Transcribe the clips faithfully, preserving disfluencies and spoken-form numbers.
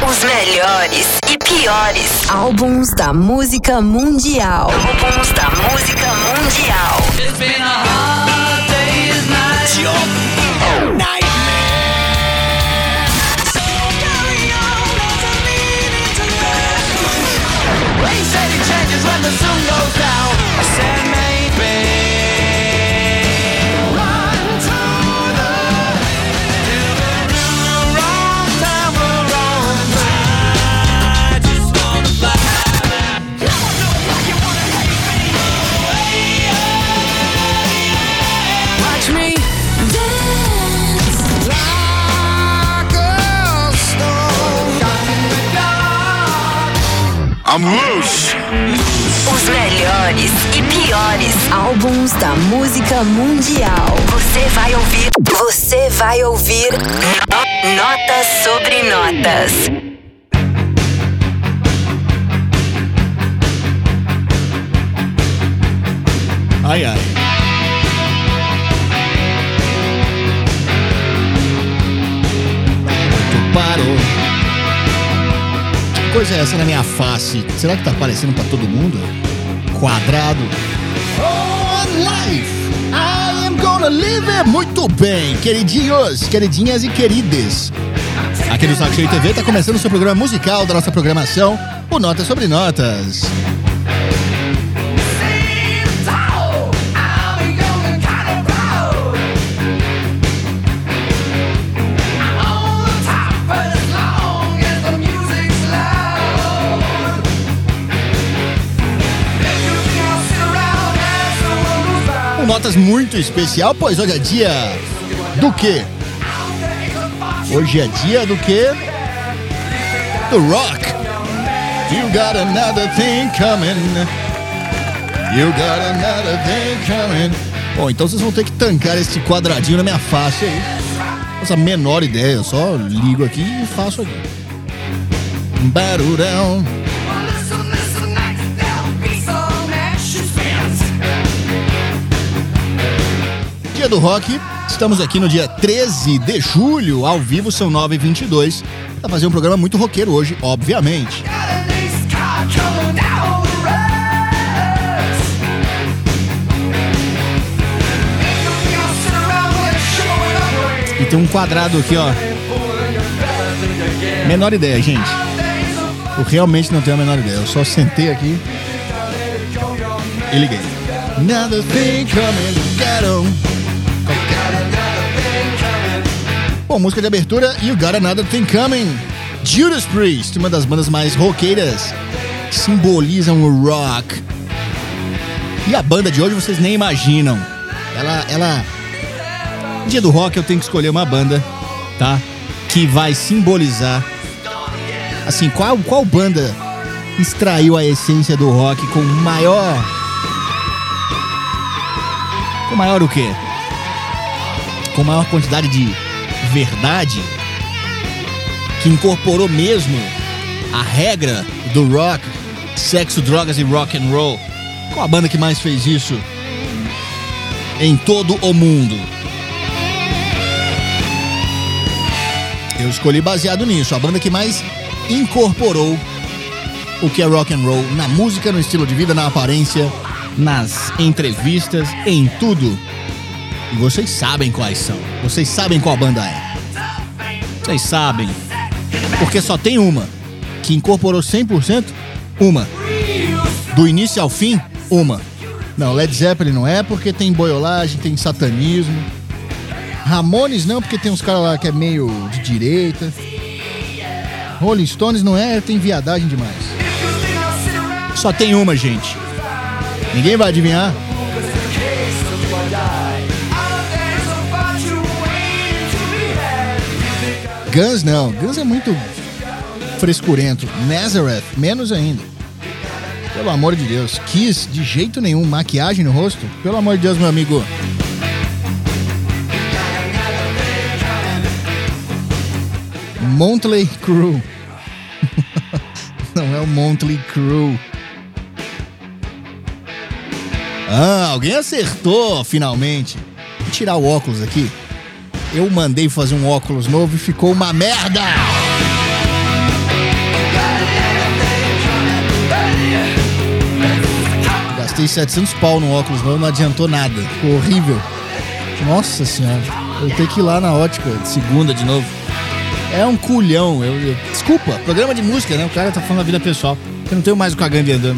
Os melhores e piores álbuns da música mundial. Álbuns da música mundial. It's been a hard day's night. Your nightmare. So carry on, there's a meaning to life. They said it changes when the sun goes down. I said maybe. I'm loose. Os melhores e piores álbuns da música mundial. Você vai ouvir. Você vai ouvir no- Notas sobre Notas. Ai, ai. Tu parou. Que coisa é essa na minha face? Será que tá aparecendo pra todo mundo? Quadrado. Oh, life! I am gonna live it. Muito bem, queridinhos, queridinhas e querides. Aqui no Saco Cheio T V tá começando o seu programa musical da nossa programação, o Notas sobre Notas. Notas muito especial, pois hoje é dia do quê? Hoje é dia do quê? Do rock. You got another thing coming. You got another thing coming. Bom, então vocês vão ter que tancar esse quadradinho na minha face aí. Não faço a menor ideia, eu só ligo aqui e faço aqui. Barulhão. Dia do rock, estamos aqui no dia treze de julho, ao vivo, são nove e vinte e dois. Pra fazer um programa muito roqueiro hoje, obviamente. E tem um quadrado aqui, ó. Menor ideia, gente. Eu realmente não tenho a menor ideia. Eu só sentei aqui e liguei. Another thing coming, get on. Bom, música de abertura, You Got Another Thing Coming. Judas Priest, uma das bandas mais roqueiras, que simbolizam o rock. E a banda de hoje vocês nem imaginam. Ela, ela... Dia do rock eu tenho que escolher uma banda, tá? Que vai simbolizar... Assim, qual, qual banda extraiu a essência do rock com maior... Com maior o quê? Com maior quantidade de verdade, que incorporou mesmo a regra do rock, sexo, drogas e rock and roll. Qual a banda que mais fez isso em todo o mundo? Eu escolhi baseado nisso, a banda que mais incorporou o que é rock and roll na música, no estilo de vida, na aparência, nas entrevistas, em tudo. E vocês sabem quais são. Vocês sabem qual banda é. Vocês sabem. Porque só tem uma que incorporou cem por cento. Uma. Do início ao fim, uma. Não, Led Zeppelin não é porque tem boiolagem, tem satanismo. Ramones não, porque tem uns caras lá que é meio de direita. Rolling Stones não é, tem viadagem demais. Só tem uma, gente. Ninguém vai adivinhar. Guns não, Guns é muito frescurento. Nazareth, menos ainda. Pelo amor de Deus. Kiss, de jeito nenhum. Maquiagem no rosto, pelo amor de Deus, meu amigo. Motley Crue. Não é o Motley Crue. Ah, alguém acertou, finalmente. Vou tirar o óculos aqui. Eu mandei fazer um óculos novo e ficou uma merda. Gastei setecentos pau no óculos novo, não adiantou nada. Ficou horrível. Nossa senhora. Eu tenho que ir lá na ótica de segunda de novo. É um culhão. Eu, eu... Desculpa, programa de música, né? O cara tá falando da vida pessoal. Eu não tenho mais o Cagando e Andando.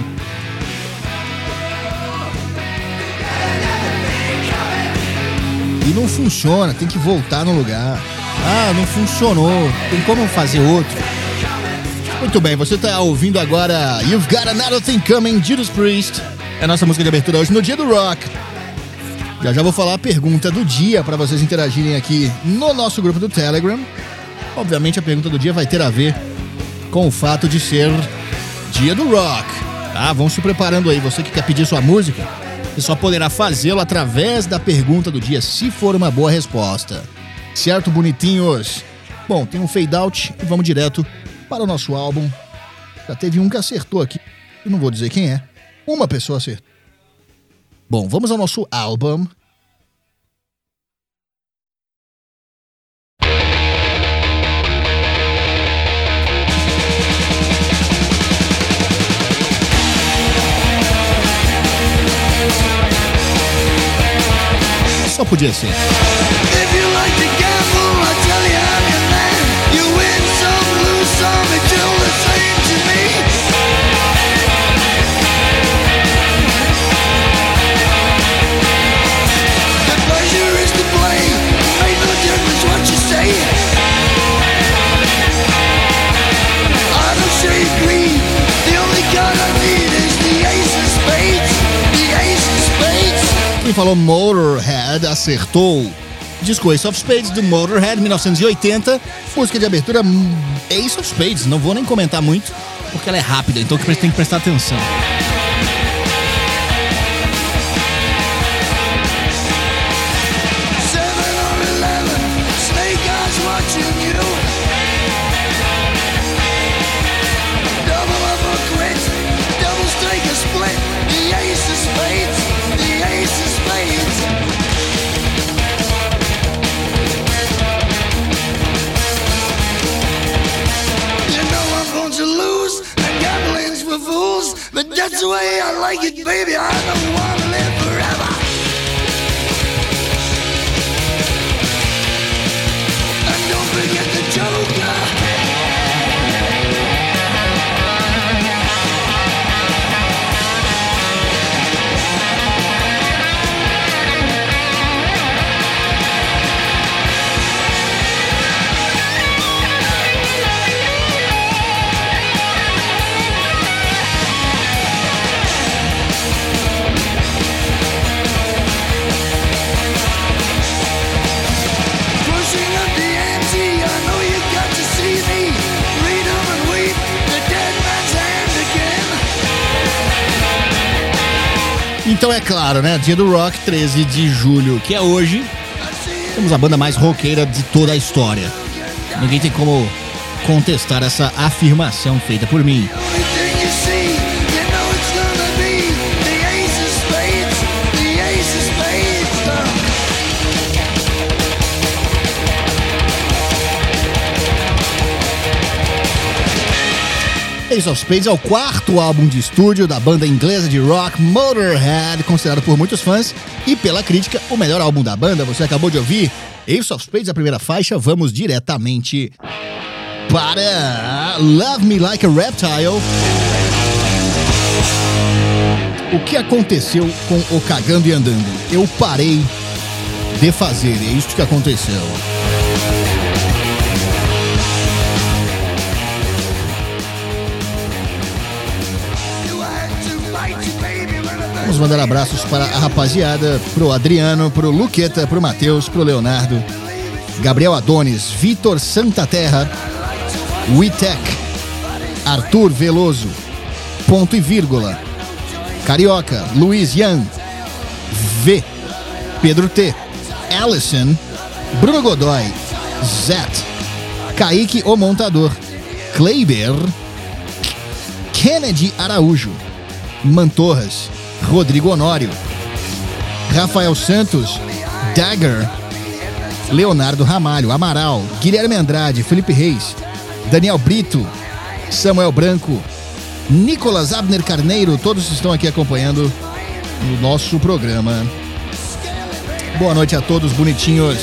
E não funciona, tem que voltar no lugar. Ah, não funcionou. Tem como fazer outro. Muito bem, você tá ouvindo agora You've Got Another Thing Coming, Judas Priest. É a nossa música de abertura hoje no Dia do Rock. Já já vou falar a pergunta do dia para vocês interagirem aqui no nosso grupo do Telegram. Obviamente a pergunta do dia vai ter a ver com o fato de ser Dia do Rock. Tá? Vão se preparando aí. Você que quer pedir sua música, você só poderá fazê-lo através da pergunta do dia, se for uma boa resposta. Certo, bonitinhos? Bom, tem um fade out e vamos direto para o nosso álbum. Já teve um que acertou aqui. Eu não vou dizer quem é. Uma pessoa acertou. Bom, vamos ao nosso álbum. Só podia ser. Quem falou Motorhead acertou. Disco Ace of Spades do Motorhead, mil novecentos e oitenta. Música de abertura Ace of Spades. Não vou nem comentar muito, porque ela é rápida, então tem que prestar atenção. But that's the way I like it, baby. I don't want to live forever. And don't forget the Joker. Então é claro, né? Dia do Rock, treze de julho, que é hoje. Temos a banda mais roqueira de toda a história. Ninguém tem como contestar essa afirmação feita por mim. Ace of Spades é o quarto álbum de estúdio da banda inglesa de rock Motorhead, considerado por muitos fãs e pela crítica o melhor álbum da banda. Você acabou de ouvir Ace of Spades, a primeira faixa. Vamos diretamente para Love Me Like a Reptile. O que aconteceu com o Cagando e Andando? Eu parei de fazer, é isso que aconteceu. Vamos mandar abraços para a rapaziada, pro Adriano, pro Luqueta, pro Matheus, pro Leonardo, Gabriel Adonis, Vitor Santaterra, Witec, Arthur Veloso, Ponto e Vírgula, Carioca, Luiz Yan, V, Pedro T, Allison, Bruno Godoy, Zet, Kaique o Montador, Kleiber, Kennedy Araújo, Mantorras, Rodrigo Honório, Rafael Santos, Dagger, Leonardo Ramalho, Amaral, Guilherme Andrade, Felipe Reis, Daniel Brito, Samuel Branco, Nicolas Abner Carneiro, todos estão aqui acompanhando no nosso programa. Boa noite a todos, bonitinhos.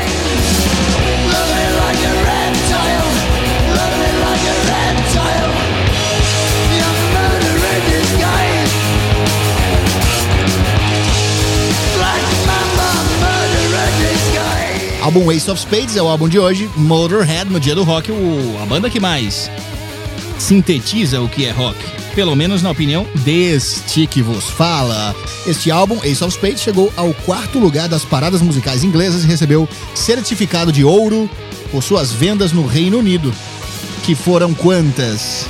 Álbum Ace of Spades é o álbum de hoje. Motorhead, no dia do rock, o, a banda que mais sintetiza o que é rock, pelo menos na opinião deste que vos fala. Este álbum, Ace of Spades, chegou ao quarto lugar das paradas musicais inglesas e recebeu certificado de ouro por suas vendas no Reino Unido, que foram quantas?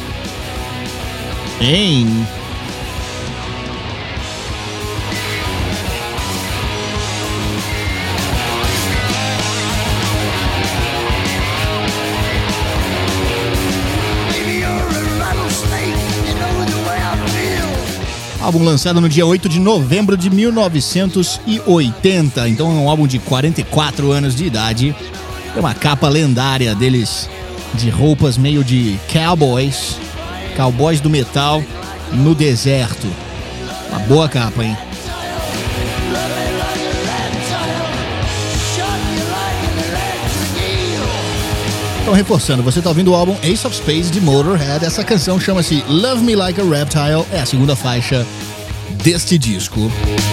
Em... Álbum lançado no dia oito de novembro de mil novecentos e oitenta, então é um álbum de quarenta e quatro anos de idade. É uma capa lendária deles, de roupas meio de cowboys, cowboys do metal no deserto. Uma boa capa, hein? Então, reforçando, você está ouvindo o álbum Ace of Spades de Motorhead. Essa canção chama-se Love Me Like a Reptile, é a segunda faixa deste disco.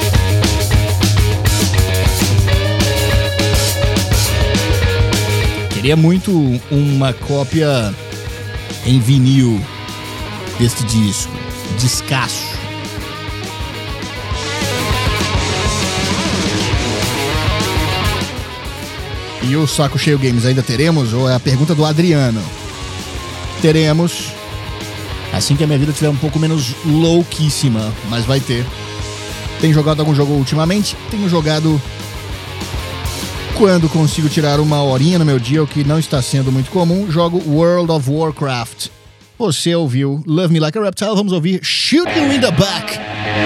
Queria muito uma cópia em vinil deste disco, descasso. E o Saco Cheio Games ainda teremos? Ou é a pergunta do Adriano? Teremos. Assim que a minha vida estiver um pouco menos louquíssima, mas vai ter. Tenho jogado algum jogo ultimamente? Tenho jogado quando consigo tirar uma horinha no meu dia, o que não está sendo muito comum. Jogo World of Warcraft. Você ouviu Love Me Like a Reptile, vamos ouvir Shoot You in the Back.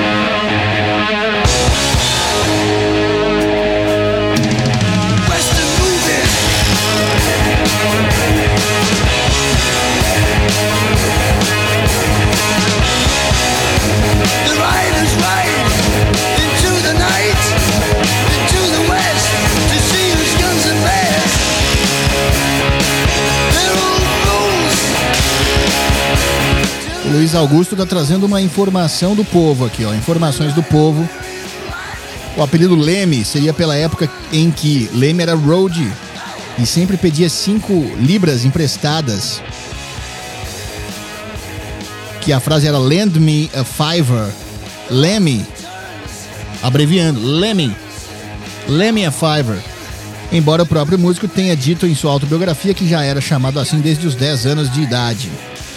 O Luiz Augusto está trazendo uma informação do povo aqui, ó. Informações do povo. O apelido Leme seria pela época em que Leme era roadie e sempre pedia cinco libras emprestadas. Que a frase era Lend me a fiver. Leme, abreviando, Leme. Leme a fiver. Embora o próprio músico tenha dito em sua autobiografia que já era chamado assim desde os dez anos de idade.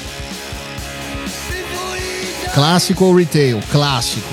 Clássico ou retail? Clássico.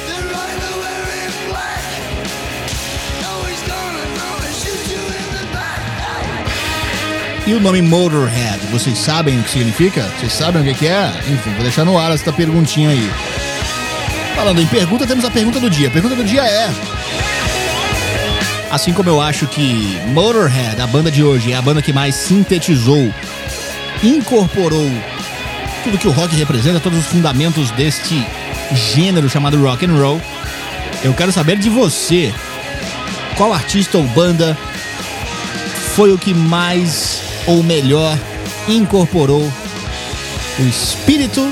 E o nome Motorhead, vocês sabem o que significa? Vocês sabem o que é? Enfim, vou deixar no ar essa perguntinha aí. Falando em pergunta, temos a pergunta do dia. A pergunta do dia é... Assim como eu acho que Motorhead, a banda de hoje, é a banda que mais sintetizou, incorporou tudo que o rock representa, todos os fundamentos deste gênero chamado rock and roll, eu quero saber de você. Qual artista ou banda foi o que mais ou melhor incorporou o espírito,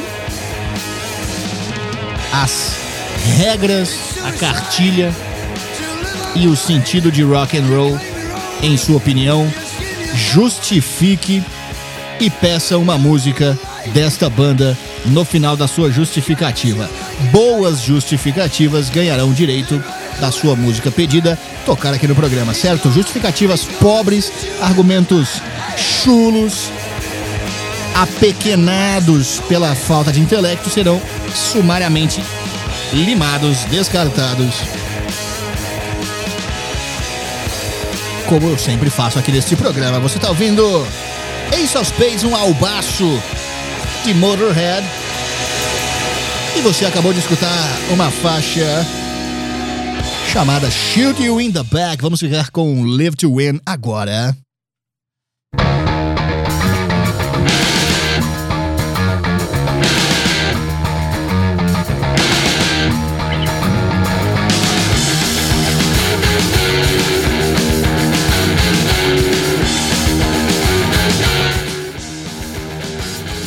as regras, a cartilha e o sentido de rock and roll, em sua opinião? Justifique e peça uma música desta banda no final da sua justificativa. Boas justificativas ganharão direito da sua música pedida tocar aqui no programa, certo? Justificativas pobres, argumentos chulos, apequenados pela falta de intelecto serão sumariamente limados, descartados, como eu sempre faço aqui neste programa. Você tá ouvindo Ace of Spades, um albaço de Motorhead, e você acabou de escutar uma faixa chamada Shoot You in the Back. Vamos ficar com Live to Win agora.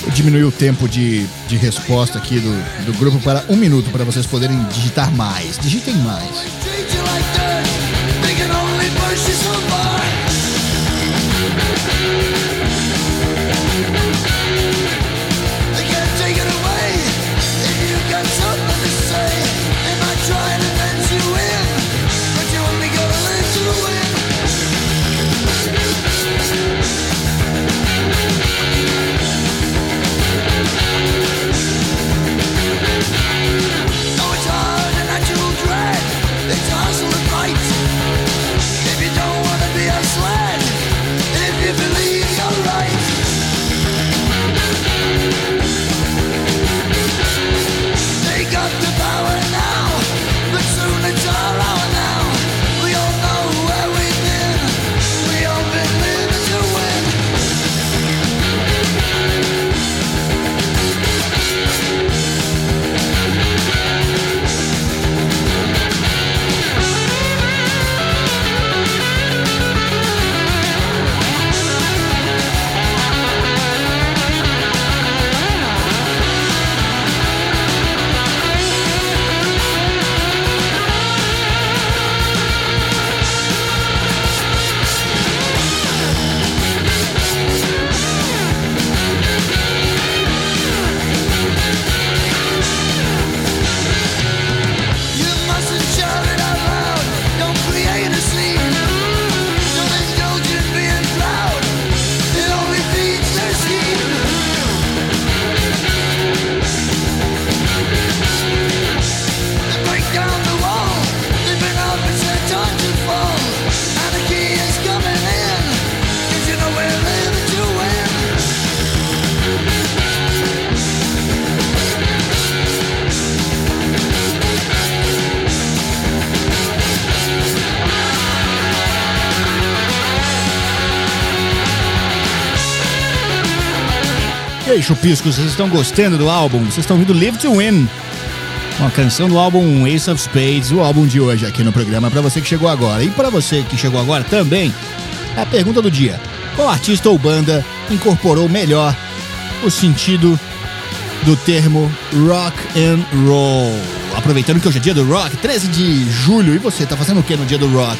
Eu diminui o tempo de, de resposta aqui do, do grupo para um minuto, para vocês poderem digitar mais. Digitem mais. E aí, chupiscos, vocês estão gostando do álbum? Vocês estão ouvindo Live to Win, uma canção do álbum Ace of Spades, o álbum de hoje aqui no programa, para você que chegou agora. E para você que chegou agora também, a pergunta do dia: qual artista ou banda incorporou melhor o sentido do termo rock and roll? Aproveitando que hoje é dia do rock, treze de julho, e você tá fazendo o que no dia do rock?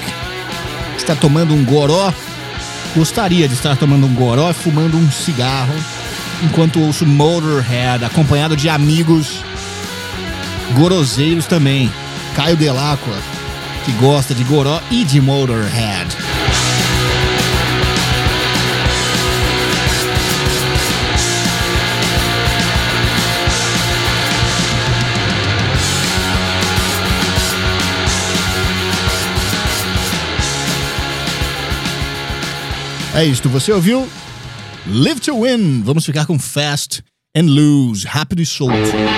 Está tomando um goró? Gostaria de estar tomando um goró e fumando um cigarro enquanto ouço Motorhead, acompanhado de amigos goroseiros também. Caio Delacqua, que gosta de goró e de Motorhead. É isto, você ouviu Live to Win. Vamos ficar com Fast and Loose, rápido e solto.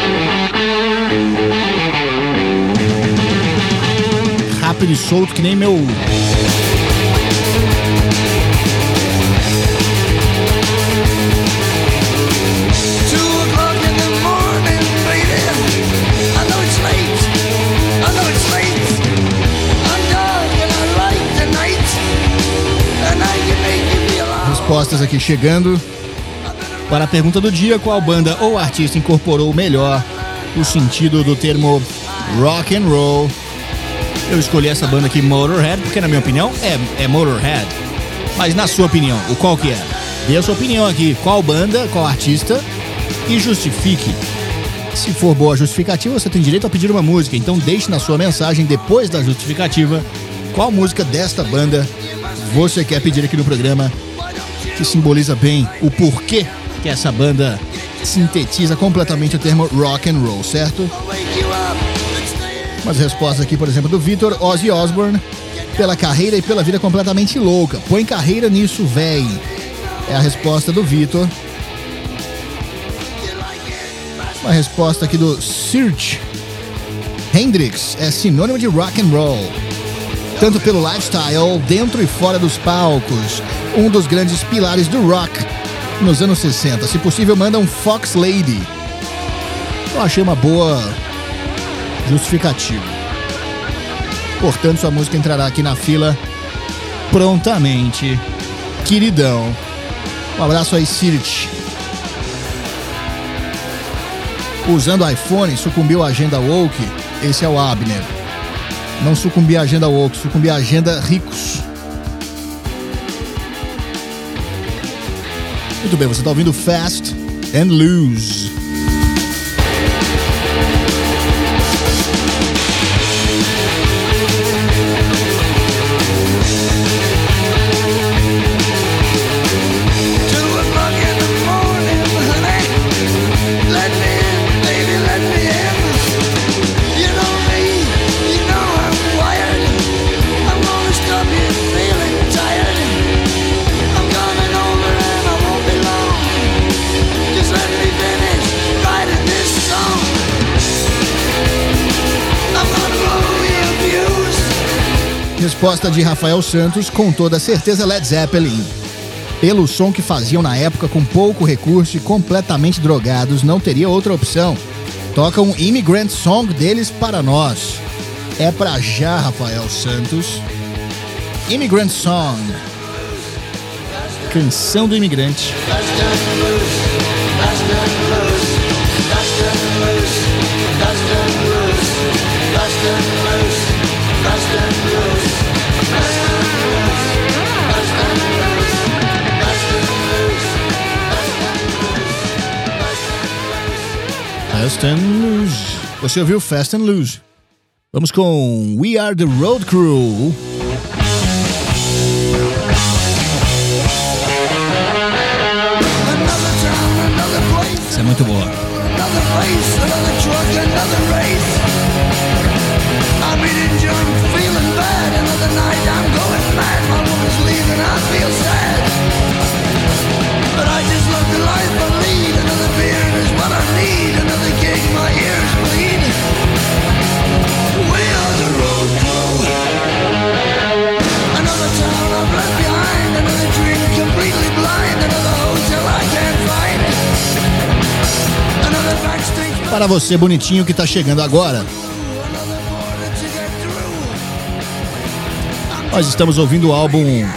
Rápido e solto que nem meu... Respostas aqui chegando para a pergunta do dia: qual banda ou artista incorporou melhor o sentido do termo rock and roll? Eu escolhi essa banda aqui, Motorhead, porque na minha opinião é, é Motorhead. Mas na sua opinião, o qual que é? Dê a sua opinião aqui, qual banda, qual artista, e justifique. Se for boa a justificativa, você tem direito a pedir uma música, então deixe na sua mensagem, depois da justificativa, qual música desta banda você quer pedir aqui no programa, que simboliza bem o porquê que essa banda sintetiza completamente o termo rock and roll, certo? Umas respostas aqui, por exemplo, do Vitor: Ozzy Osbourne, pela carreira e pela vida completamente louca. Põe carreira nisso, véi. É a resposta do Vitor. Uma resposta aqui do Search: Hendrix é sinônimo de rock and roll, tanto pelo lifestyle, dentro e fora dos palcos. Um dos grandes pilares do rock nos anos sessenta. Se possível, manda um Fox Lady. Eu achei uma boa justificativa. Portanto, sua música entrará aqui na fila prontamente, queridão. Um abraço aí, Sirich. usando iPhone, sucumbiu à agenda woke. Esse é o Abner. Não sucumbir à agenda woke, sucumbir à agenda ricos. Muito bem, você está ouvindo Fast and Loose. Resposta de Rafael Santos, com toda certeza Led Zeppelin. Pelo som que faziam na época, com pouco recurso e completamente drogados, não teria outra opção. Toca um Immigrant Song deles para nós. É pra já, Rafael Santos. Immigrant Song. Canção do imigrante. Fast and Loose. Você ouviu Fast and Loose? Vamos com We Are the Road Crew. Isso é muito boa. But I just love the life I lead. Another beer is what I need. Another gig, my ears bleed. We are the road crew. Another town I've left behind. Another dream completely blind. Another hotel I can't find. Another backstage. Para você, bonitinho, que tá chegando agora, nós estamos ouvindo o álbum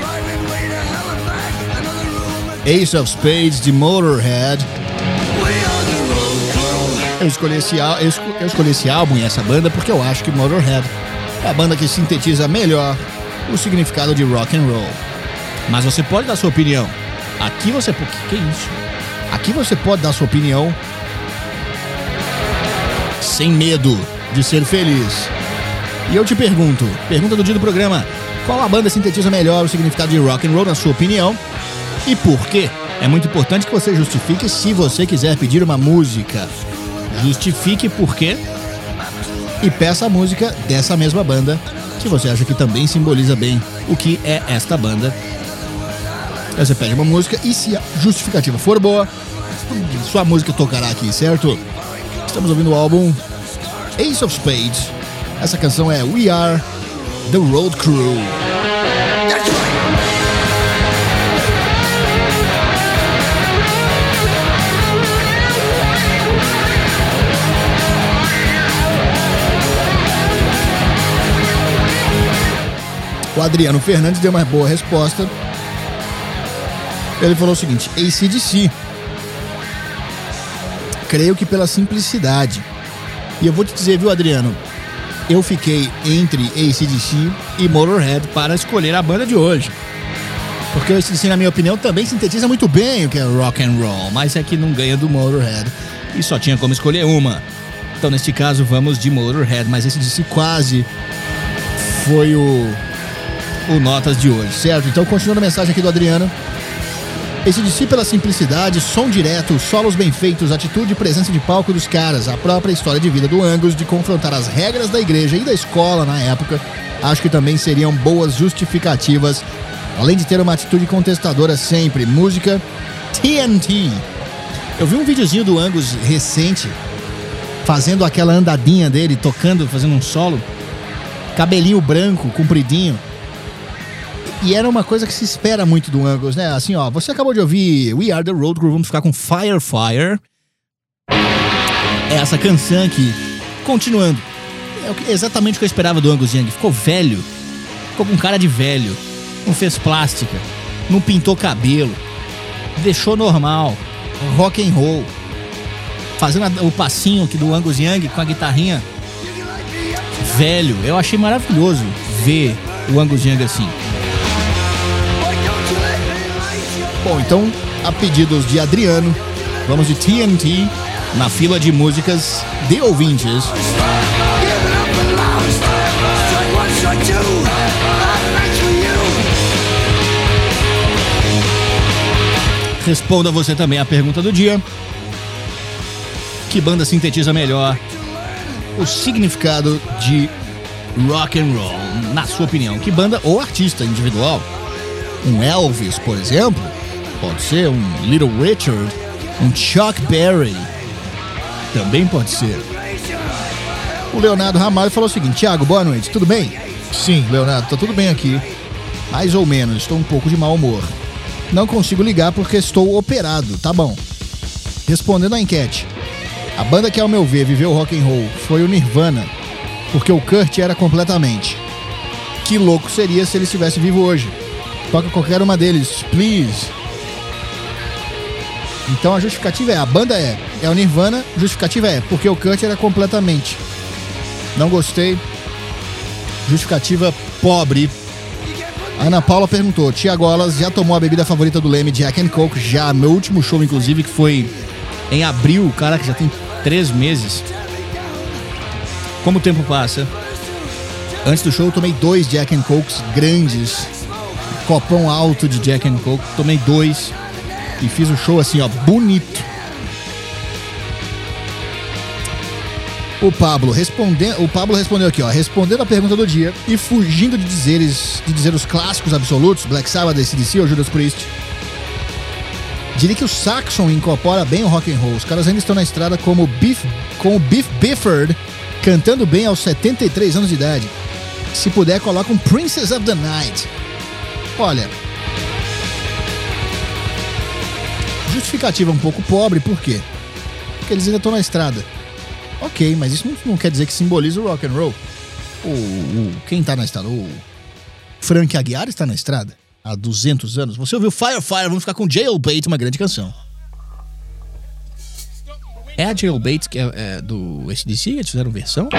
Ace of Spades de Motorhead. Eu escolhi, esse, eu, esco, eu escolhi esse álbum e essa banda porque eu acho que Motorhead é a banda que sintetiza melhor o significado de rock and roll. Mas você pode dar sua opinião. Aqui você... Que, que é isso? Aqui você pode dar sua opinião sem medo de ser feliz. E eu te pergunto, pergunta do dia do programa: qual a banda sintetiza melhor o significado de rock and roll na sua opinião? E por quê? É muito importante que você justifique se você quiser pedir uma música. Justifique por quê e peça a música dessa mesma banda que você acha que também simboliza bem o que é esta banda. Aí você pede uma música e, se a justificativa for boa, sua música tocará aqui, certo? Estamos ouvindo o álbum Ace of Spades. Essa canção é We Are the Road Crew. O Adriano Fernandes deu uma boa resposta. Ele falou o seguinte: A C D C. Creio que pela simplicidade. E eu vou te dizer, viu, Adriano? Eu fiquei entre A C D C e Motorhead para escolher a banda de hoje. Porque o A C D C, na minha opinião, também sintetiza muito bem o que é rock and roll, mas é que não ganha do Motorhead. E só tinha como escolher uma. Então, neste caso, vamos de Motorhead. Mas A C D C quase foi o... o Notas de hoje, certo? Então, continuando a mensagem aqui do Adriano. A C D C pela simplicidade, som direto, solos bem feitos, atitude e presença de palco dos caras, a própria história de vida do Angus de confrontar as regras da igreja e da escola na época, acho que também seriam boas justificativas, além de ter uma atitude contestadora sempre. Música T N T. Eu vi um videozinho do Angus recente, fazendo aquela andadinha dele, tocando, fazendo um solo, cabelinho branco, compridinho. E era uma coisa que se espera muito do Angus, né? Assim, ó, você acabou de ouvir We Are The Road Crew, vamos ficar com Fire Fire. Essa canção aqui, continuando. É exatamente o que eu esperava do Angus Young. Ficou velho, ficou com cara de velho, não fez plástica, não pintou cabelo, deixou normal, rock and roll. fazendo a, o passinho aqui do Angus Young com a guitarrinha. Velho, eu achei maravilhoso ver o Angus Young assim. Bom, então, a pedidos de Adriano, vamos de T N T na fila de músicas de ouvintes. Responda você também a pergunta do dia. Que banda sintetiza melhor o significado de rock and roll, na sua opinião? Que banda ou artista individual? Um Elvis, por exemplo? Pode ser um Little Richard, um Chuck Berry. Também pode ser. O Leonardo Ramalho falou o seguinte: Thiago, boa noite, tudo bem? Sim, Leonardo, tá tudo bem aqui. Mais ou menos, estou um pouco de mau humor. Não consigo ligar porque estou operado, tá bom. Respondendo à enquete, a banda que, ao meu ver, viveu rock and roll foi o Nirvana, porque o Kurt era completamente. Que louco seria se ele estivesse vivo hoje. Toca qualquer uma deles, please. Então a justificativa é, a banda é, é o Nirvana, justificativa é, porque o Kurt era completamente. Não gostei. Justificativa pobre. Ana Paula perguntou: Tiago Alas já tomou a bebida favorita do Leme, Jack and Coke? Já, meu último show, inclusive, que foi em abril, cara, que já tem três meses. Como o tempo passa. Antes do show eu tomei dois Jack and Cokes grandes, copão alto de Jack and Coke, tomei dois e fiz o show assim, ó, bonito. O Pablo, responde... o Pablo respondeu aqui, ó, respondendo a pergunta do dia e fugindo de dizeres, de dizer os clássicos absolutos, Black Sabbath, A C D C ou Judas Priest, diria que o Saxon incorpora bem o rock and roll. Os caras ainda estão na estrada como Beef, com o Biff Bifford, cantando bem aos setenta e três anos de idade. Se puder, coloca um Princess of the Night. Olha, justificativa um pouco pobre, por quê? Porque eles ainda estão na estrada. Ok, mas isso não, não quer dizer que simboliza o rock and roll. O, o, quem tá na estrada? O Frank Aguiar está na estrada há duzentos anos. Você ouviu Fire Fire, vamos ficar com Jailbait, uma grande canção. É a Jailbait que é, é do A C D C? Eles fizeram versão?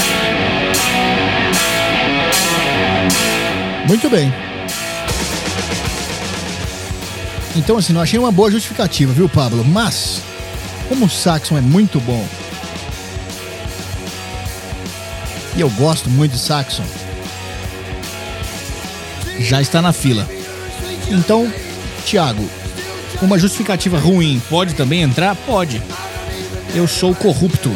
Muito bem. Então assim, não achei uma boa justificativa, viu, Pablo? Mas, como o Saxon é muito bom, e eu gosto muito de Saxon, já está na fila. Então, Thiago, uma justificativa ruim pode também entrar? Pode. Eu sou corrupto.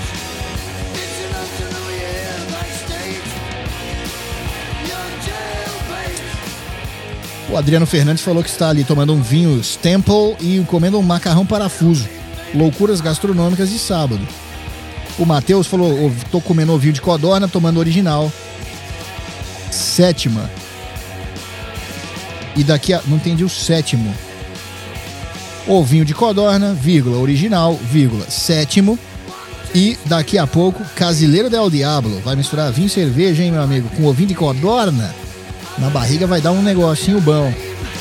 O Adriano Fernandes falou que está ali tomando um vinho Stemple e comendo um macarrão parafuso. Loucuras gastronômicas de sábado. O Matheus falou: tô comendo ovinho de codorna, tomando original. Sétima. E daqui a... não entendi o sétimo. Ovinho de codorna, vírgula, original, vírgula, sétimo. E daqui a pouco, Casileiro del Diablo. Vai misturar vinho e cerveja, hein, meu amigo? Com ovinho de codorna. Na barriga vai dar um negocinho bom.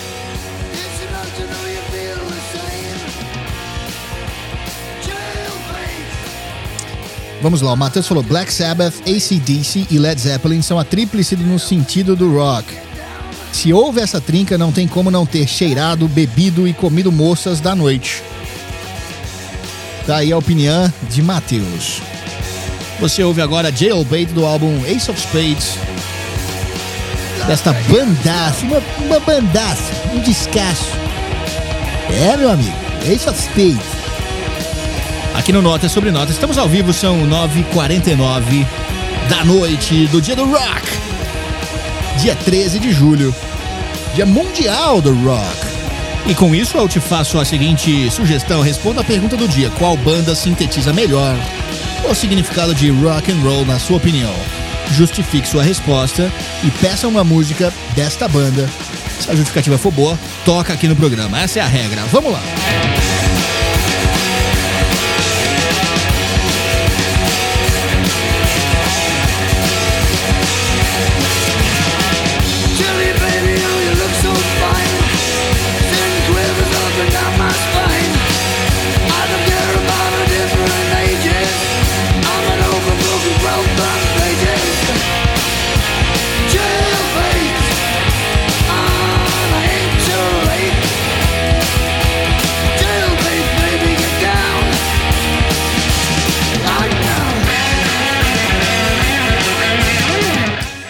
Vamos lá, o Matheus falou: Black Sabbath, A C D C e Led Zeppelin são a tríplice no sentido do rock. Se houve essa trinca, não tem como não ter cheirado, bebido e comido moças da noite. Tá aí a opinião de Matheus. Você ouve agora Jailbait do álbum Ace of Spades. Desta bandaça, uma, uma bandaça, um descasso. É, meu amigo, Ace of Spades. Aqui no Notas sobre Notas, estamos ao vivo, são nove e quarenta e nove da noite do dia do rock. Dia treze de julho, dia mundial do rock. E com isso eu te faço a seguinte sugestão: responda a pergunta do dia: qual banda sintetiza melhor o significado de rock and roll na sua opinião? Justifique sua resposta e peça uma música desta banda. Se a justificativa for boa, toca aqui no programa. Essa é a regra. Vamos lá. Down my spine. I don't care about a different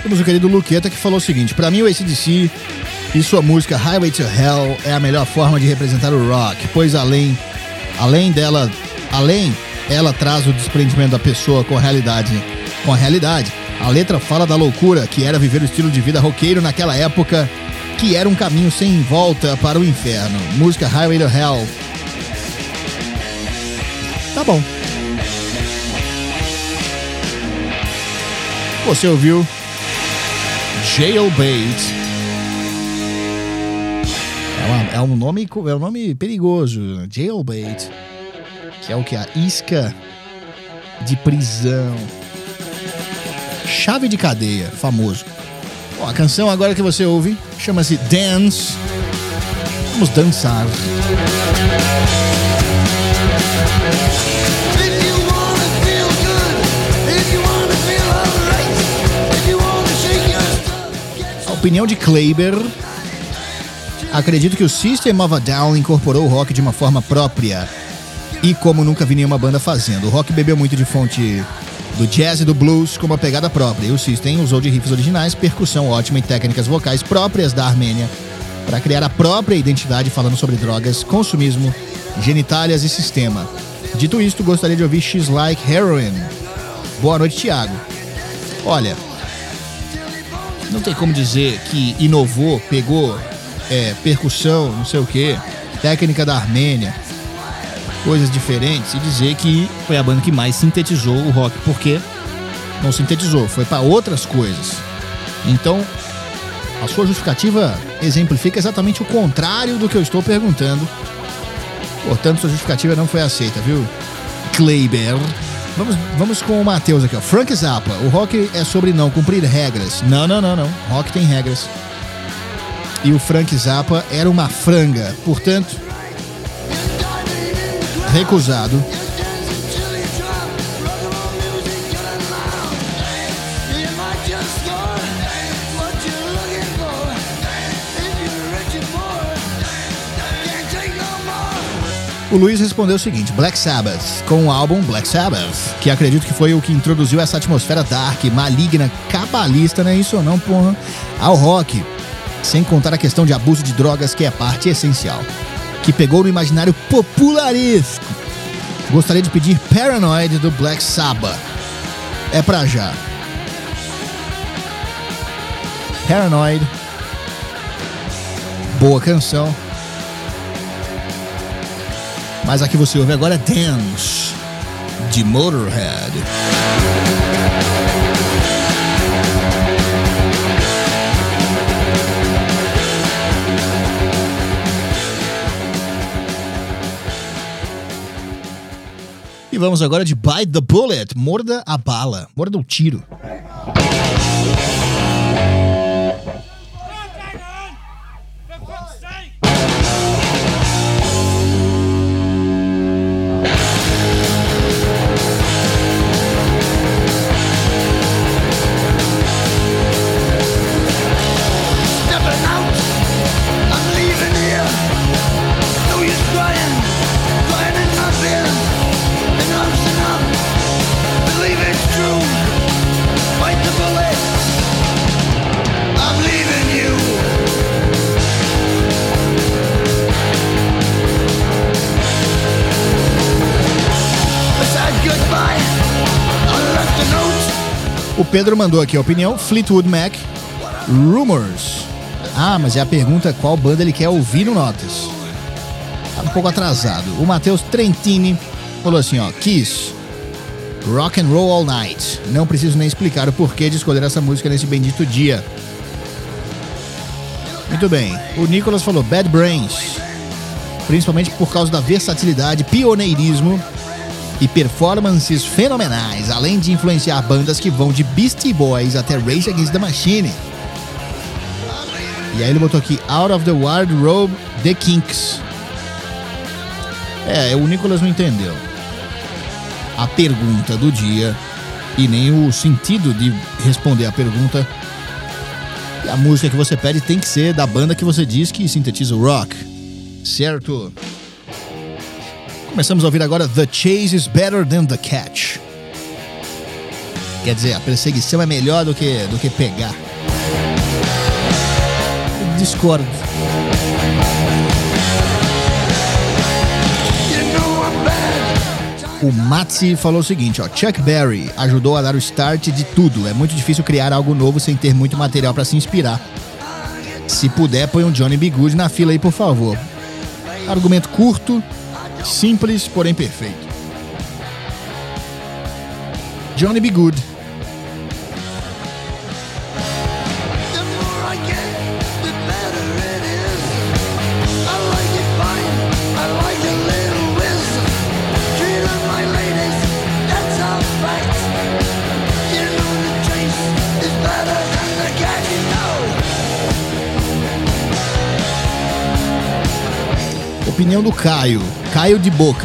Temos o querido Luqueta que falou o seguinte: pra mim o A C D C e sua música Highway to Hell é a melhor forma de representar o rock, pois além, além dela, além ela traz o desprendimento da pessoa com a realidade, com a realidade. A letra fala da loucura que era viver o estilo de vida roqueiro naquela época, que era um caminho sem volta para o inferno. Música Highway to Hell. Tá bom. Você ouviu Jailbait. É, uma, é, um nome, é um nome perigoso. Jailbait. Que é o que? A isca de prisão. Chave de cadeia. Famoso. Bom, a canção agora que você ouve chama-se Dance. Vamos dançar. Opinião de Kleiber. Acredito que o System of a Down incorporou o rock de uma forma própria e como nunca vi nenhuma banda fazendo. O rock bebeu muito de fonte do jazz e do blues com uma pegada própria, e o System usou de riffs originais, percussão ótima e técnicas vocais próprias da Armênia para criar a própria identidade, falando sobre drogas, consumismo, genitálias e sistema. Dito isto, gostaria de ouvir She's Like Heroin. Boa noite, Thiago. Olha, não tem como dizer que inovou, pegou é, percussão, não sei o que, técnica da Armênia, coisas diferentes, e dizer que foi a banda que mais sintetizou o rock, porque não sintetizou, foi para outras coisas. Então, a sua justificativa exemplifica exatamente o contrário do que eu estou perguntando. Portanto, sua justificativa não foi aceita, viu, Kleiber? Vamos, vamos com o Matheus aqui, ó. Frank Zappa. O rock é sobre não cumprir regras. Não, não, não, não. Rock tem regras. E o Frank Zappa era uma franga. Portanto, recusado. O Luiz respondeu o seguinte: Black Sabbath, com o álbum Black Sabbath, que acredito que foi o que introduziu essa atmosfera dark, maligna, cabalista, não é isso ou não, porra, ao rock, sem contar a questão de abuso de drogas, que é parte essencial, que pegou no imaginário popularesco. Gostaria de pedir Paranoid do Black Sabbath. É pra já. Paranoid. Boa canção. Mas a que você ouve agora é Dance, de Motorhead. E vamos agora de Bite the Bullet, morda a bala, morda o tiro. O Pedro mandou aqui a opinião: Fleetwood Mac, Rumors. Ah, mas é a pergunta qual banda ele quer ouvir no Notas. Tá um pouco atrasado. O Matheus Trentini falou assim, ó: Kiss, Rock and Roll All Night. Não preciso nem explicar o porquê de escolher essa música nesse bendito dia. Muito bem. O Nicolas falou Bad Brains, principalmente por causa da versatilidade, pioneirismo e performances fenomenais, além de influenciar bandas que vão de Beastie Boys até Rage Against the Machine. E aí ele botou aqui Out of the Wardrobe, The Kinks. É, o Nicolas não entendeu a pergunta do dia e nem o sentido de responder a pergunta. E a música que você pede tem que ser da banda que você diz que sintetiza o rock, certo? Começamos a ouvir agora The Chase is Better Than the Catch. Quer dizer, a perseguição é melhor do que, do que pegar. discordo. O Matsi falou o seguinte, ó, Chuck Berry ajudou a dar o start de tudo. É muito difícil criar algo novo sem ter muito material para se inspirar. Se puder, põe um Johnny B. Good na fila aí, por favor. Argumento curto, simples, porém perfeito. Johnny B. Good. Opinião do Caio, Caio de Boca.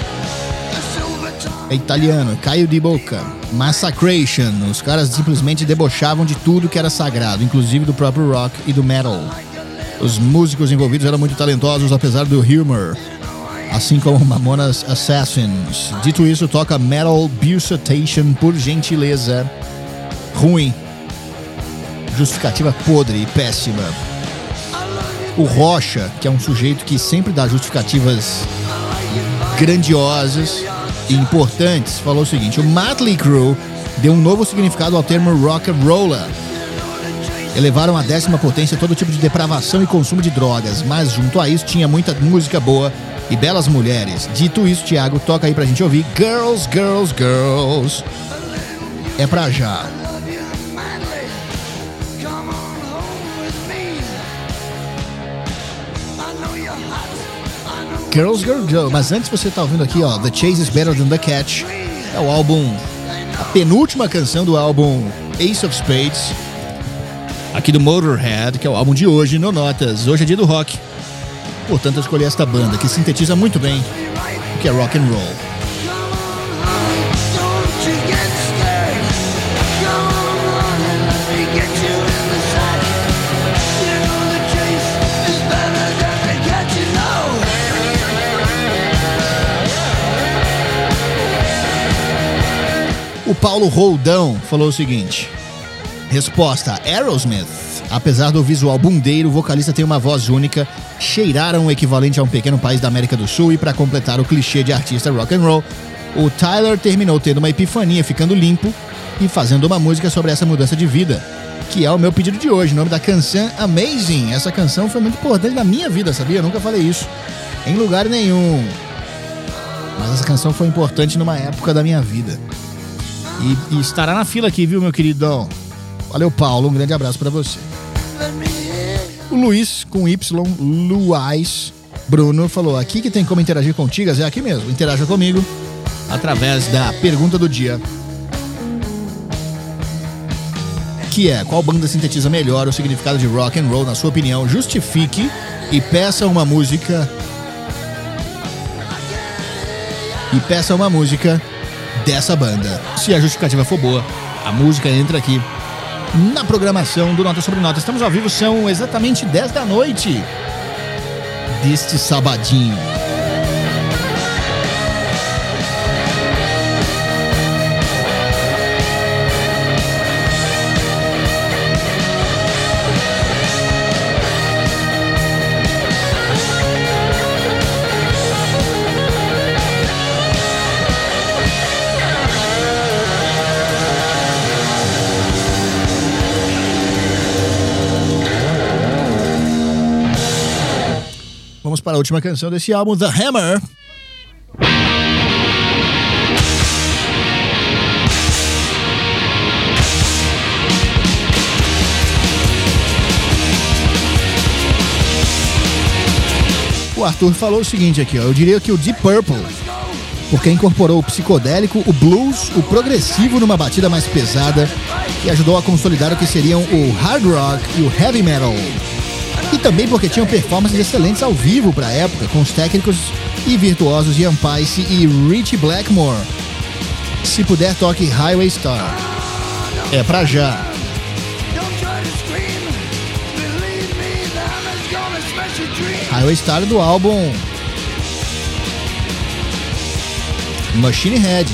É italiano, Caio de Boca. Massacration, os caras simplesmente debochavam de tudo que era sagrado, inclusive do próprio rock e do metal. Os músicos envolvidos eram muito talentosos, apesar do humor, assim como Mamonas Assassins. Dito isso, toca Metal Bucetation, por gentileza. Ruim. Justificativa podre e péssima. O Rocha, que é um sujeito que sempre dá justificativas grandiosas e importantes, falou o seguinte: o Motley Crue deu um novo significado ao termo rock and roller. Elevaram à décima potência todo tipo de depravação e consumo de drogas, mas junto a isso tinha muita música boa e belas mulheres. Dito isso, Thiago, toca aí pra gente ouvir Girls, Girls, Girls. É pra já. Girls, Girls, Girls. Mas antes você tá ouvindo aqui, ó, The Chase is Better Than The Catch. É o álbum, a penúltima canção do álbum Ace of Spades, aqui do Motorhead, que é o álbum de hoje no Notas. Hoje é dia do rock, portanto eu escolhi esta banda que sintetiza muito bem o que é rock and roll. O Paulo Roldão falou o seguinte: resposta, Aerosmith. Apesar do visual bundeiro, o vocalista tem uma voz única. Cheiraram o equivalente a um pequeno país da América do Sul. E para completar o clichê de artista rock and roll, o Tyler terminou tendo uma epifania, ficando limpo e fazendo uma música sobre essa mudança de vida, que é o meu pedido de hoje. O nome da canção, Amazing. Essa canção foi muito importante na minha vida, sabia? Eu nunca falei isso em lugar nenhum, mas essa canção foi importante numa época da minha vida. E, e estará na fila aqui, viu, meu queridão? Valeu, Paulo. Um grande abraço pra você. O Luiz, com Y, Luiz Bruno, falou: aqui que tem como interagir contigo, é aqui mesmo. Interaja comigo através da pergunta do dia, que é: qual banda sintetiza melhor o significado de rock and roll, na sua opinião? Justifique e peça uma música. E peça uma música dessa banda. Se a justificativa for boa, a música entra aqui na programação do Nota Sobre Nota. Estamos ao vivo, são exatamente dez da noite deste sabadinho. Vamos para a última canção desse álbum, The Hammer. O Arthur falou o seguinte aqui, ó: eu diria que o Deep Purple, porque incorporou o psicodélico, o blues, o progressivo numa batida mais pesada e ajudou a consolidar o que seriam o hard rock e o heavy metal. E também porque tinham performances excelentes ao vivo para a época, com os técnicos e virtuosos Ian Paice e Richie Blackmore. Se puder, toque Highway Star. É pra já. Highway Star do álbum Machine Head,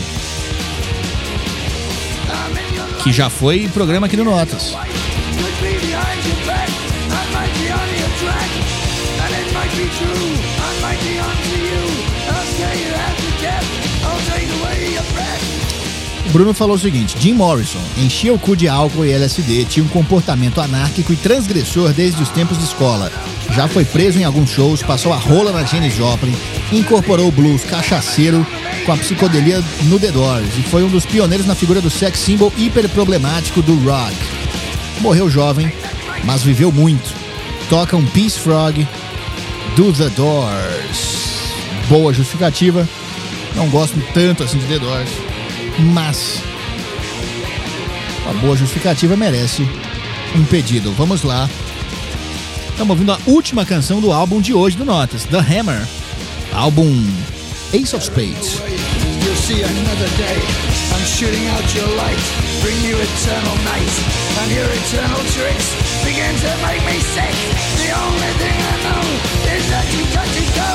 que já foi programa aqui no Notas. might be true, I might be onto you. I'll scare you half to death, I'll take away your breath. O Bruno falou o seguinte: Jim Morrison enchia o cu de álcool e L S D, tinha um comportamento anárquico e transgressor desde os tempos de escola. Já foi preso em alguns shows, passou a rola na Janis Joplin, incorporou o blues cachaceiro com a psicodelia no The Doors e foi um dos pioneiros na figura do sex symbol hiperproblemático do rock. Morreu jovem, mas viveu muito. Toca um Peace Frog do The Doors. Boa justificativa. Não gosto tanto assim de The Doors, mas uma boa justificativa merece um pedido. Vamos lá. Estamos ouvindo a última canção do álbum de hoje do Notas, The Hammer, álbum Ace of Spades. You'll see another day. I'm shooting out your light, bring you eternal night, and your eternal tricks begin to make me sick. The only thing I know is that you touch and go.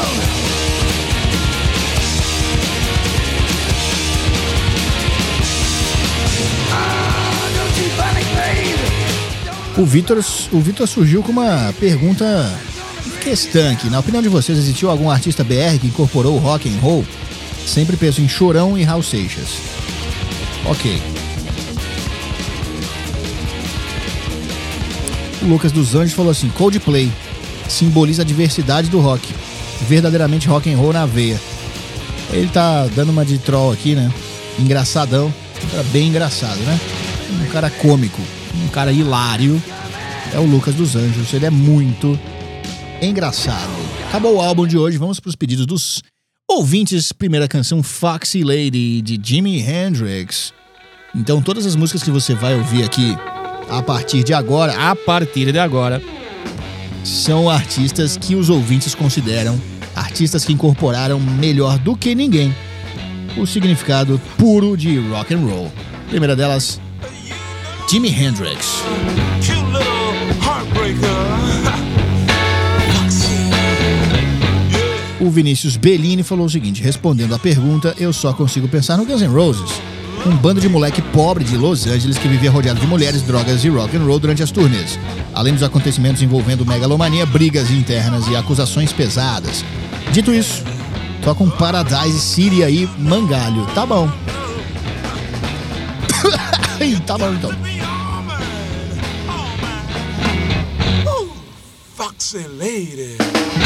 Ah, don't you panic, babe. O Vitor, o Vitor surgiu com uma pergunta questão aqui. Na opinião de vocês, existiu algum artista B R que incorporou o rock and roll? Sempre penso em Chorão e Raul Seixas. Ok. O Lucas dos Anjos falou assim: Coldplay simboliza a diversidade do rock, verdadeiramente rock and roll na veia. Ele tá dando uma de troll aqui, né? Engraçadão. Um cara bem engraçado, né? Um cara cômico, um cara hilário. É o Lucas dos Anjos. Ele é muito engraçado. Acabou o álbum de hoje. Vamos para os pedidos dos ouvintes. Primeira canção, Foxy Lady, de Jimi Hendrix. Então todas as músicas que você vai ouvir aqui a partir de agora, a partir de agora, são artistas que os ouvintes consideram artistas que incorporaram melhor do que ninguém o significado puro de rock and roll. Primeira delas, Jimi Hendrix. O Vinícius Bellini falou o seguinte: respondendo à pergunta, eu só consigo pensar no Guns N' Roses, um bando de moleque pobre de Los Angeles que vivia rodeado de mulheres, drogas e rock and roll durante as turnês, além dos acontecimentos envolvendo megalomania, brigas internas e acusações pesadas. Dito isso, toca um Paradise City aí, mangalho. Tá bom. Tá bom então. Foxy lady.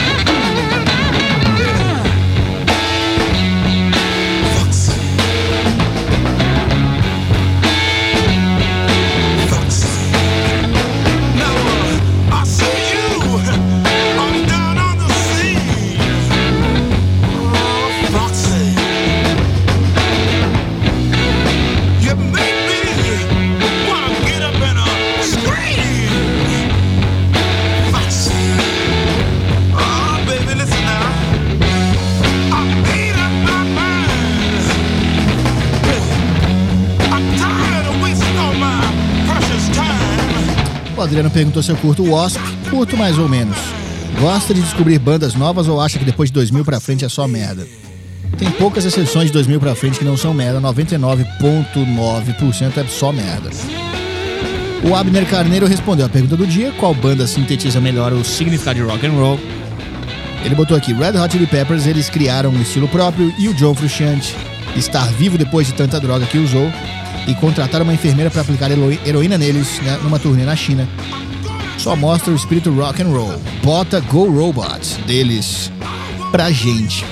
O Adriano perguntou se eu curto o Wasp. Curto mais ou menos. Gosta de descobrir bandas novas ou acha que depois de dois mil pra frente é só merda? Tem poucas exceções de dois mil pra frente que não são merda. noventa e nove vírgula nove por cento é só merda. O Abner Carneiro respondeu a pergunta do dia: qual banda sintetiza melhor o significado de rock and roll? Ele botou aqui: Red Hot Chili Peppers. Eles criaram um estilo próprio e o John Frusciante, estar vivo depois de tanta droga que usou, e contrataram uma enfermeira para aplicar heroína neles, né, numa turnê na China, só mostra o espírito rock and roll. Bota Go Robot deles pra gente.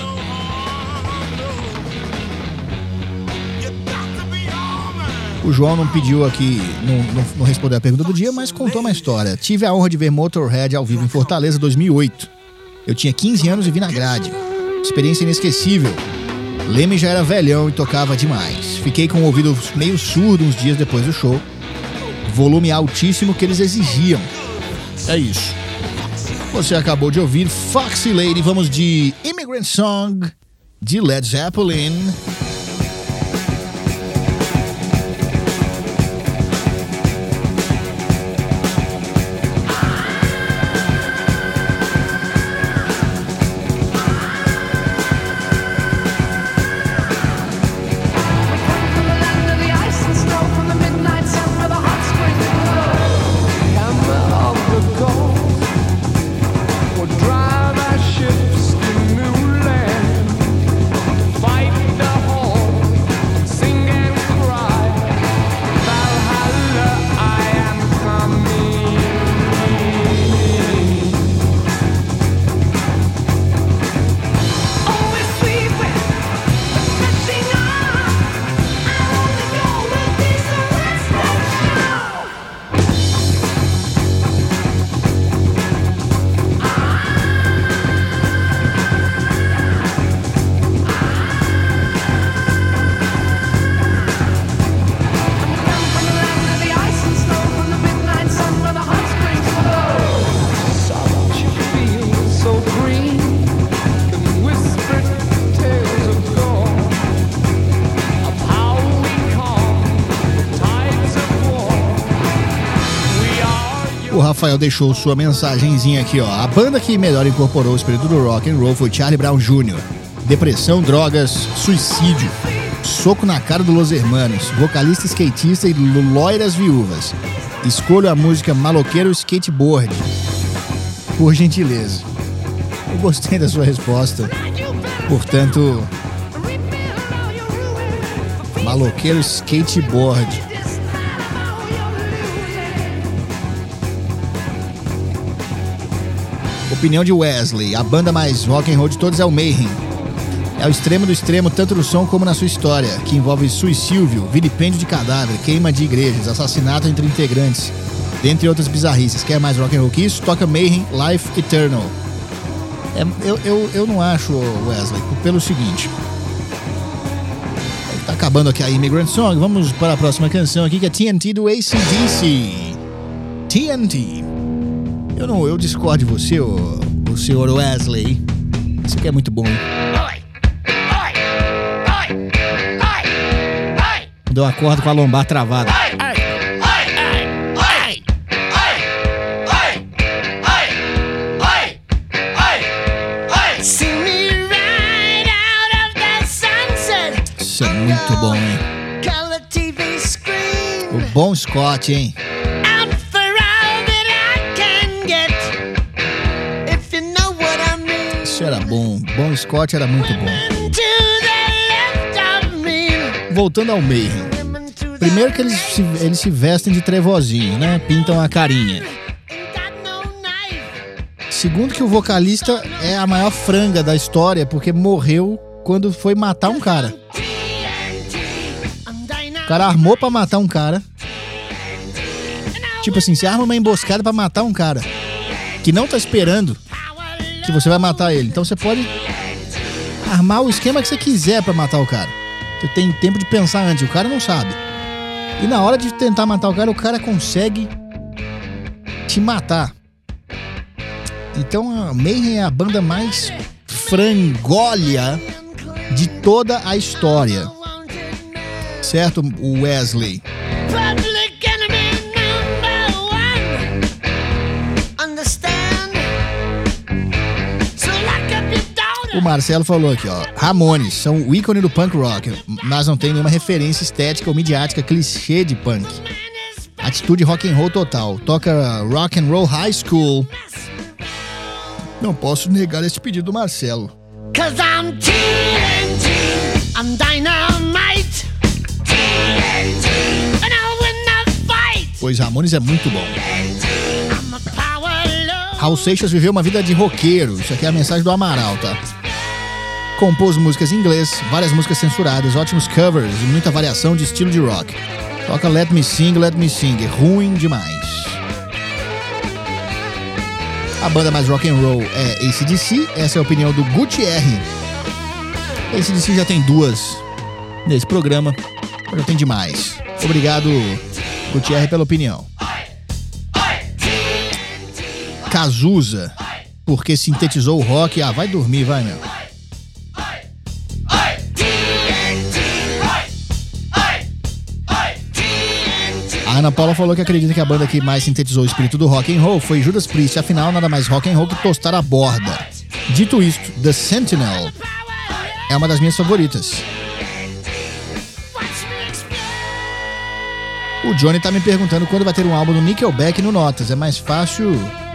O João não pediu aqui, não, não, não respondeu a pergunta do dia, mas contou uma história. Tive a honra de ver Motorhead ao vivo em Fortaleza, dois mil e oito. Eu tinha quinze anos e vi na grade. Experiência inesquecível. Leme já era velhão e tocava demais. Fiquei com o ouvido meio surdo uns dias depois do show. Volume altíssimo que eles exigiam. É isso. Você acabou de ouvir Foxy Lady. Vamos de Immigrant Song de Led Zeppelin. Drive our O Rafael deixou sua mensagenzinha aqui, ó. A banda que melhor incorporou o espírito do rock and roll foi Charlie Brown Júnior Depressão, drogas, suicídio, soco na cara do Los Hermanos, vocalista skatista e loiras viúvas. Escolho a música Maloqueiro Skateboard. Por gentileza. Eu gostei da sua resposta. Portanto, Maloqueiro Skateboard. Opinião de Wesley. A banda mais rock and roll de todos é o Mayhem. É o extremo do extremo, tanto no som como na sua história, que envolve suicídio, vilipêndio de cadáver, queima de igrejas, assassinato entre integrantes, dentre outras bizarrices. Quer mais rock and roll que isso? Toca Mayhem, Life Eternal. É, eu, eu, eu não acho, Wesley, pelo seguinte. Tá acabando aqui a Immigrant Song. Vamos para a próxima canção aqui, que é T N T do A C D C. T N T. Eu não, eu discordo de você, o, o senhor Wesley. Isso aqui é muito bom. Deu a corda com a lombar travada. Isso é muito bom, hein? O Bon Scott, hein? Isso era bom. Bon Scott era muito bom. Voltando ao Mayhem. Primeiro que eles se, eles se vestem de trevozinho, né? Pintam a carinha. Segundo que o vocalista é a maior franga da história, porque morreu quando foi matar um cara. O cara armou pra matar um cara. Tipo assim, você arma uma emboscada pra matar um cara que não tá esperando que você vai matar ele. Então você pode armar o esquema que você quiser pra matar o cara. Você tem tempo de pensar antes, o cara não sabe. E na hora de tentar matar o cara, o cara consegue te matar. Então a Mayhem é a banda mais frangolha de toda a história. Certo, Wesley? O Marcelo falou aqui, ó. Ramones são o ícone do punk rock, mas não tem nenhuma referência estética ou midiática clichê de punk. Atitude rock and roll total. Toca Rock and Roll High School. Não posso negar esse pedido do Marcelo. Cause I'm T N T, I'm dynamite. T N T, and I'll win the fight. Pois Ramones é muito bom. Raul Seixas viveu uma vida de roqueiro. Isso aqui é a mensagem do Amaral, tá? Compôs músicas em inglês, várias músicas censuradas, ótimos covers e muita variação de estilo de rock. Toca Let Me Sing, Let Me Sing. É ruim demais. A banda mais rock and roll é A C D C. Essa é a opinião do Gutierre. A C D C já tem duas nesse programa. Já tem demais. Obrigado, Gutierre, pela opinião. Cazuza, porque sintetizou o rock. Ah, vai dormir, vai, meu. A Ana Paula falou que acredita que a banda que mais sintetizou o espírito do rock and roll foi Judas Priest. Afinal, nada mais rock and roll que tostar a borda. Dito isto, The Sentinel é uma das minhas favoritas. O Johnny tá me perguntando quando vai ter um álbum do Nickelback no Notas. É mais fácil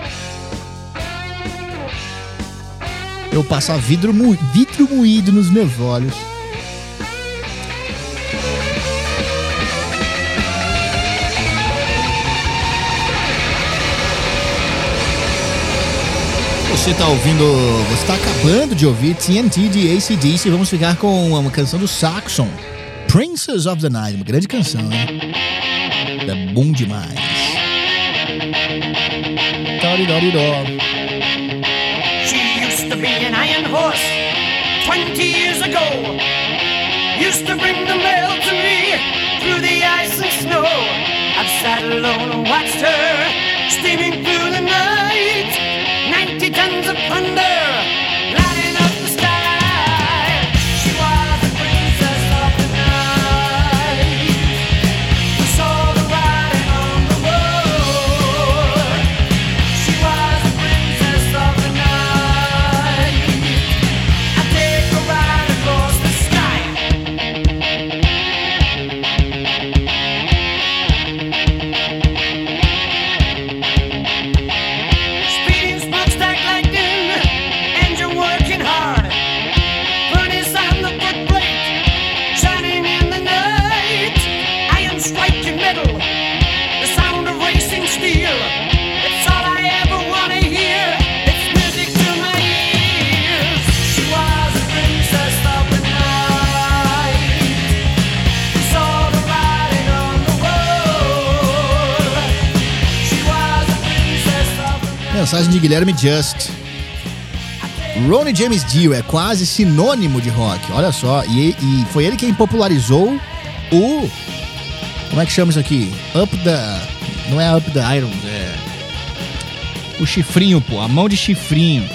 eu passar vidro, mo- vidro moído nos meus olhos. Você tá ouvindo, você tá acabando de ouvir T N T de A C D C. Vamos ficar com uma canção do Saxon, Princess of the Night. Uma grande canção, né? É bom demais. Dori-dori-dori. To be an iron horse twenty years ago, used to bring the mail to me through the ice and snow. I've sat alone and watched her steaming through the night, ninety tons of thunder lighting up the sky. She was the princess of the night, who saw the writing on the wall. mensagem de Guilherme Just. Ronnie James Dio é quase sinônimo de rock, olha só. E, e foi ele quem popularizou o... Como é que chama isso aqui? Up the... Não é Up the Irons, é... O chifrinho, pô, a mão de chifrinho.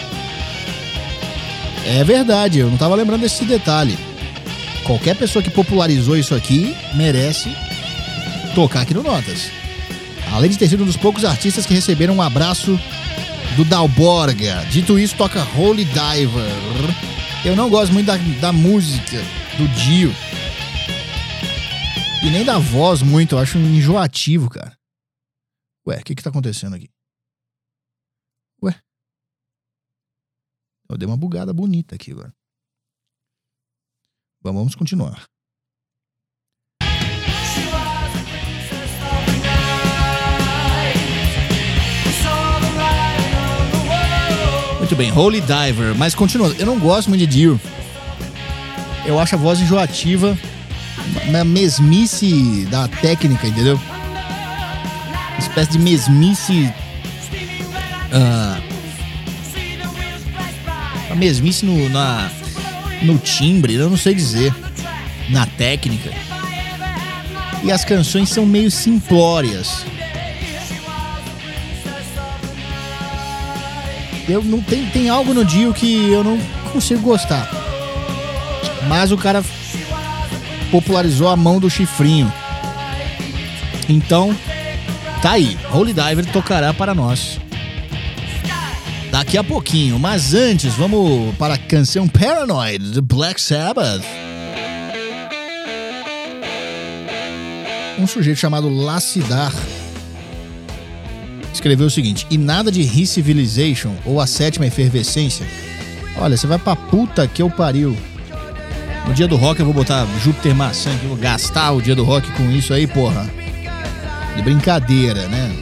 É verdade, eu não tava lembrando desse detalhe. Qualquer pessoa que popularizou isso aqui merece tocar aqui no Notas. Além de ter sido um dos poucos artistas que receberam um abraço do Dalborga. Dito isso, toca Holy Diver. Eu não gosto muito da, da música do Dio. E nem da voz muito, eu acho enjoativo, cara. Ué, o que que tá acontecendo aqui? Ué? Eu dei uma bugada bonita aqui agora. Bom, vamos continuar. Muito bem, Holy Diver. Mas continuando, eu não gosto muito de Dio. Eu acho a voz enjoativa, na mesmice da técnica, entendeu? Uma espécie de mesmice... Uh, a mesmice no, na, no timbre, eu não sei dizer. Na técnica. E as canções são meio simplórias. Eu não tem, tem algo no Dio que eu não consigo gostar. Mas o cara popularizou a mão do chifrinho. Então, tá aí. Holy Diver tocará para nós daqui a pouquinho. Mas antes, vamos para a canção Paranoid do Black Sabbath. Um sujeito chamado Lacidar escreveu o seguinte: e nada de Re-Civilization ou a sétima efervescência. Olha, você vai pra puta que eu pariu. No dia do rock eu vou botar Júpiter Maçã aqui, vou gastar o dia do rock com isso aí, porra. De brincadeira, né?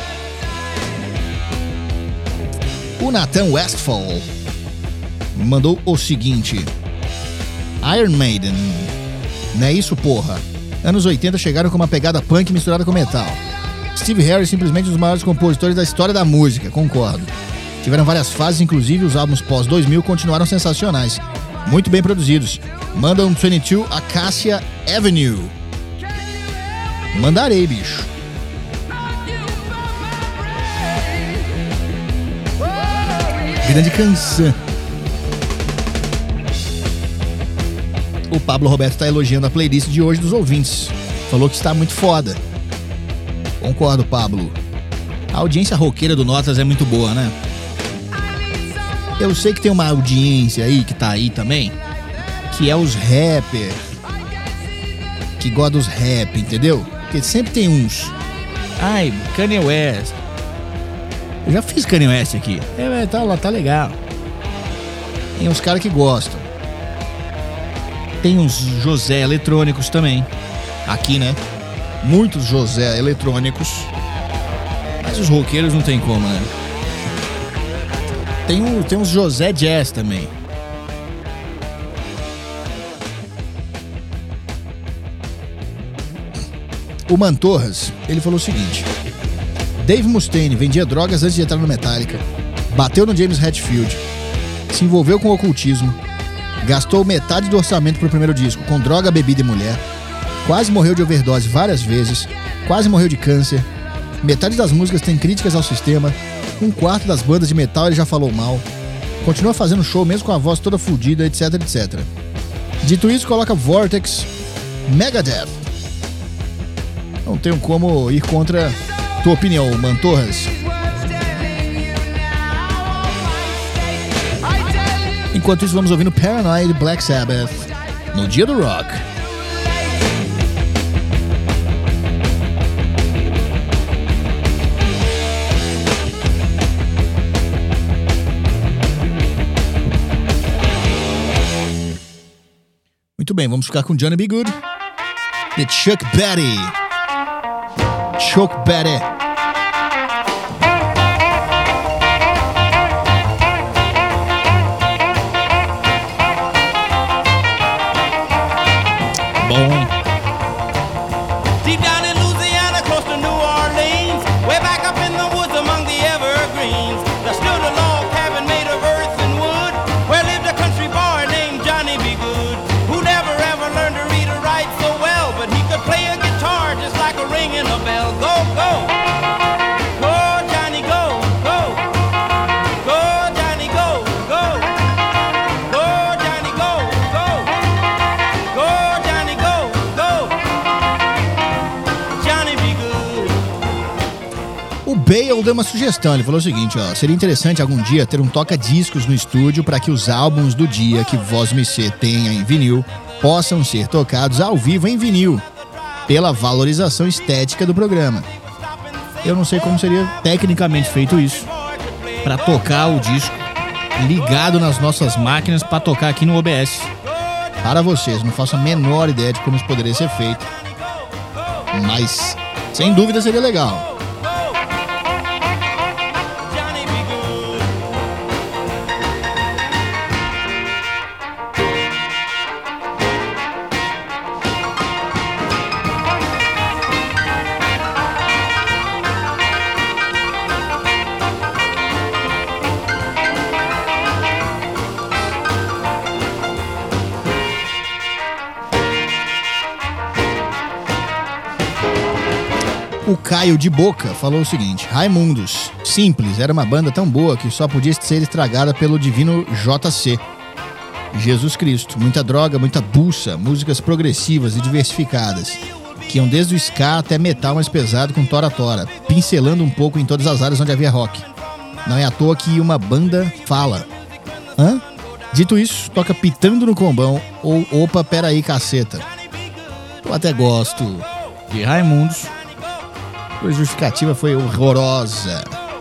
O Nathan Westfall mandou o seguinte: Iron Maiden, não é isso, porra? Anos oitenta chegaram com uma pegada punk misturada com metal. Steve Harris, simplesmente um dos maiores compositores da história da música, concordo. Tiveram várias fases, inclusive os álbuns pós dois mil continuaram sensacionais. Muito bem produzidos. Manda um vinte e dois Acacia Avenue. Mandarei, bicho. Grande canção. O Pablo Roberto está elogiando a playlist de hoje dos ouvintes. Falou que está muito foda. Concordo, Pablo. A audiência roqueira do Notas é muito boa, né? Eu sei que tem uma audiência aí que tá aí também, que é os rappers, que gosta dos rap, entendeu? Porque sempre tem uns. Ai, Kanye West. Eu já fiz Kanye West aqui. É, tá lá, tá legal. Tem uns caras que gostam. Tem uns José eletrônicos também. Aqui, né? Muitos José eletrônicos. Mas os roqueiros não tem como, né? Tem, um, tem uns José Jazz também. O Mantorras, ele falou o seguinte: Dave Mustaine vendia drogas antes de entrar no Metallica, bateu no James Hetfield, se envolveu com o ocultismo, gastou metade do orçamento pro primeiro disco com droga, bebida e mulher, quase morreu de overdose várias vezes, quase morreu de câncer, metade das músicas tem críticas ao sistema, um quarto das bandas de metal ele já falou mal, continua fazendo show mesmo com a voz toda fodida, etc, etcétera. Dito isso, coloca Vortex, Megadeth. Não tenho como ir contra tua opinião, Mantorras. Enquanto isso, vamos ouvindo Paranoid Black Sabbath no dia do rock. Muito bem, vamos ficar com Johnny B. Good e Chuck Berry. Chuck Berry. Bom. Deep down in Louisiana, close to New Orleans, way back up in the woods among the evergreens. Bale deu uma sugestão, ele falou o seguinte, ó, seria interessante algum dia ter um toca-discos no estúdio para que os álbuns do dia que Voz M C tenha em vinil possam ser tocados ao vivo em vinil, pela valorização estética do programa. Eu não sei como seria tecnicamente feito isso, para tocar o disco ligado nas nossas máquinas para tocar aqui no O B S. Para vocês, não faço a menor ideia de como isso poderia ser feito, mas sem dúvida seria legal. O Caio de Boca falou o seguinte: Raimundos, simples, era uma banda tão boa que só podia ser estragada pelo divino J C. Jesus Cristo, muita droga, muita buça, músicas progressivas e diversificadas, que iam desde o ska até metal mais pesado com tora-tora, pincelando um pouco em todas as áreas onde havia rock. Não é à toa que uma banda fala. Hã? Dito isso, toca Pitando no Combão ou Opa, peraí, caceta. Eu até gosto de Raimundos. A justificativa foi horrorosa.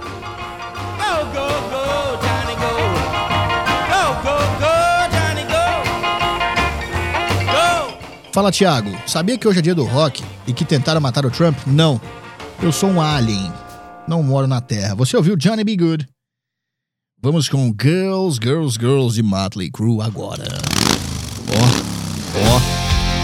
Fala, Thiago. Sabia que hoje é dia do rock e que tentaram matar o Trump? Não. Eu sou um alien. Não moro na Terra. Você ouviu Johnny B. Good? Vamos com Girls, Girls, Girls de Motley Crue agora. Ó, ó.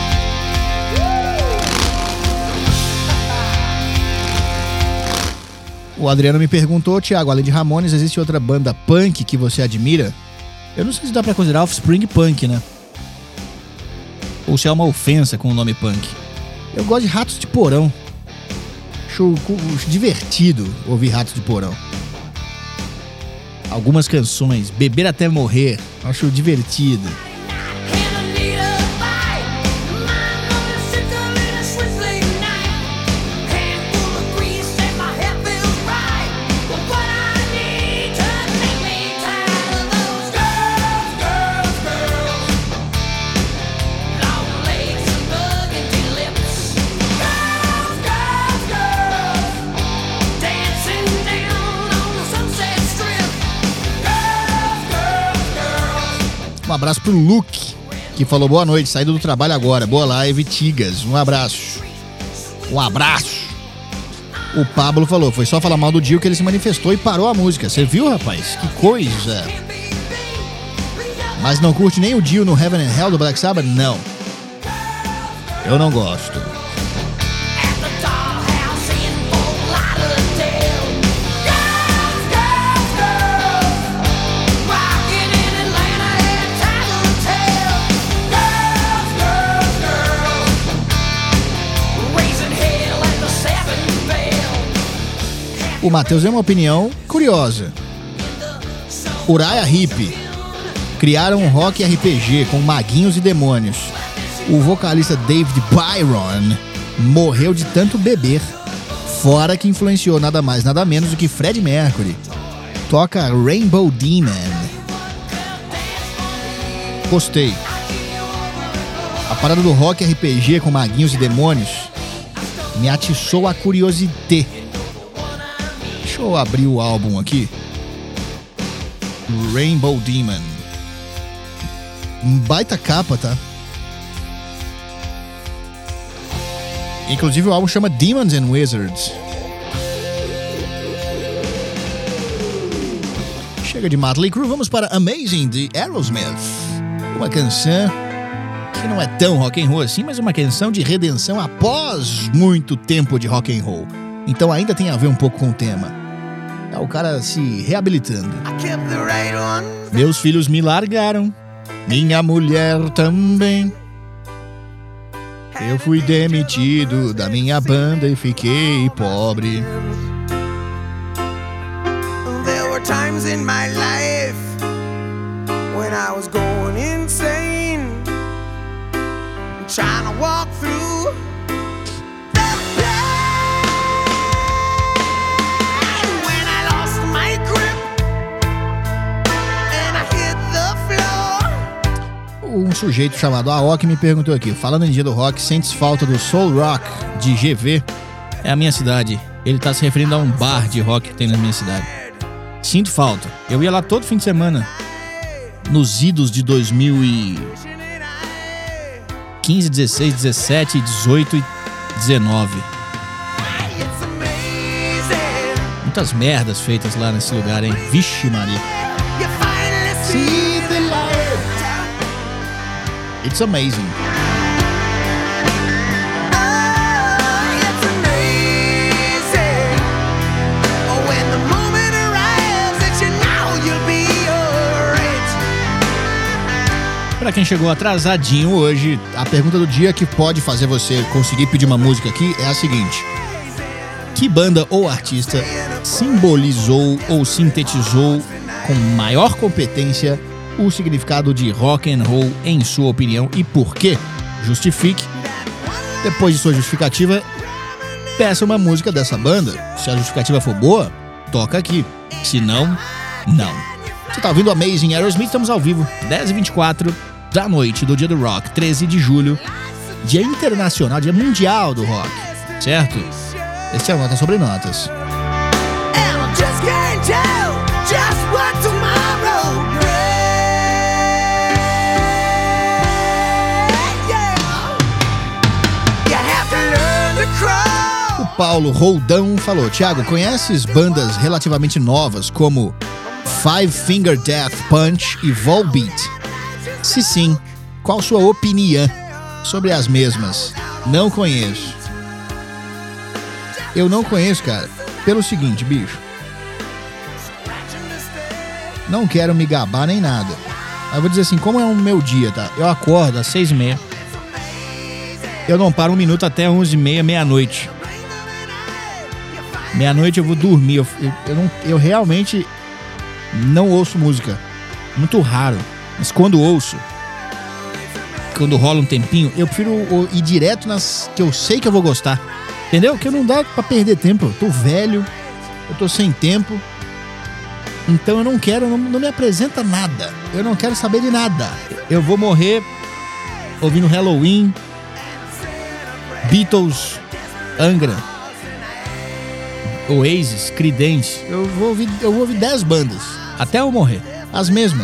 O Adriano me perguntou, Thiago, além de Ramones, existe outra banda punk que você admira? Eu não sei se dá pra considerar Offspring punk, né? Ou se é uma ofensa com o nome punk. Eu gosto de Ratos de Porão. Acho divertido ouvir Ratos de Porão. Algumas canções, Beber Até Morrer, acho divertido. Um abraço pro Luke, que falou boa noite, saindo do trabalho agora. Boa live, Tigas. Um abraço. Um abraço. O Pablo falou, foi só falar mal do Dio que ele se manifestou e parou a música. Você viu, rapaz? Que coisa. Mas não curte nem o Dio no Heaven and Hell do Black Sabbath? Não. Eu não gosto. O Matheus deu uma opinião curiosa. Uriah Heep criaram um rock R P G com maguinhos e demônios. O vocalista David Byron morreu de tanto beber, fora que influenciou nada mais nada menos do que Freddie Mercury. Toca Rainbow Demon. Gostei. A parada do rock R P G com maguinhos e demônios me atiçou a curiosidade. Deixa eu abrir o álbum aqui. Rainbow Demon. Um baita capa, tá? Inclusive o álbum chama Demons and Wizards. Chega de Motley Crue, vamos para Amazing de Aerosmith. Uma canção que não é tão rock and roll assim, mas uma canção de redenção após muito tempo de rock and roll. Então ainda tem a ver um pouco com o tema. É o cara se reabilitando. Meus filhos me largaram, minha mulher também. Eu fui demitido da minha banda e fiquei pobre. There were times in my life when I was going insane, trying to walk through the pain. um sujeito chamado Aoki me perguntou aqui, falando em dia do rock, sentes falta do Soul Rock de G V? É a minha cidade. Ele tá se referindo a um bar de rock que tem na minha cidade. Sinto falta. Eu ia lá todo fim de semana, nos idos de dois mil e quinze, dezesseis, dezessete, dezoito e dezenove. Muitas merdas feitas lá nesse lugar, hein? Vixe Maria. See the light. It's amazing. Pra quem chegou atrasadinho hoje, a pergunta do dia que pode fazer você conseguir pedir uma música aqui é a seguinte: que banda ou artista simbolizou ou sintetizou com maior competência o significado de rock and roll em sua opinião e por quê? Justifique. Depois de sua justificativa, peça uma música dessa banda. Se a justificativa for boa, toca aqui. Se não, não. Você tá ouvindo Amazing Aerosmith, estamos ao vivo, dez e vinte e quatro da noite do dia do rock, treze de julho, dia internacional, dia mundial do rock, certo? Este é o Nota Sobre Notas. O Paulo Roldão falou: Thiago, conheces bandas relativamente novas como Five Finger Death Punch e Volbeat? Se sim, qual sua opinião sobre as mesmas? Não conheço. Eu não conheço, cara, pelo seguinte, bicho. Não quero me gabar nem nada. Eu vou dizer assim, como é o meu dia, tá? Eu acordo às seis e meia. Eu não paro um minuto até onze e meia, meia-noite. Meia-noite eu vou dormir. Eu, eu, eu, não, eu realmente não ouço música. Muito raro. Mas quando ouço, quando rola um tempinho, eu prefiro ir direto nas que eu sei que eu vou gostar. Entendeu? Que não dá pra perder tempo. Eu tô velho, eu tô sem tempo. Então eu não quero, não, não me apresenta nada. Eu não quero saber de nada. Eu vou morrer ouvindo Halloween, Beatles, Angra, Oasis, Creedence. Eu vou ouvir, eu vou ouvir dez bandas até eu morrer. As mesmas.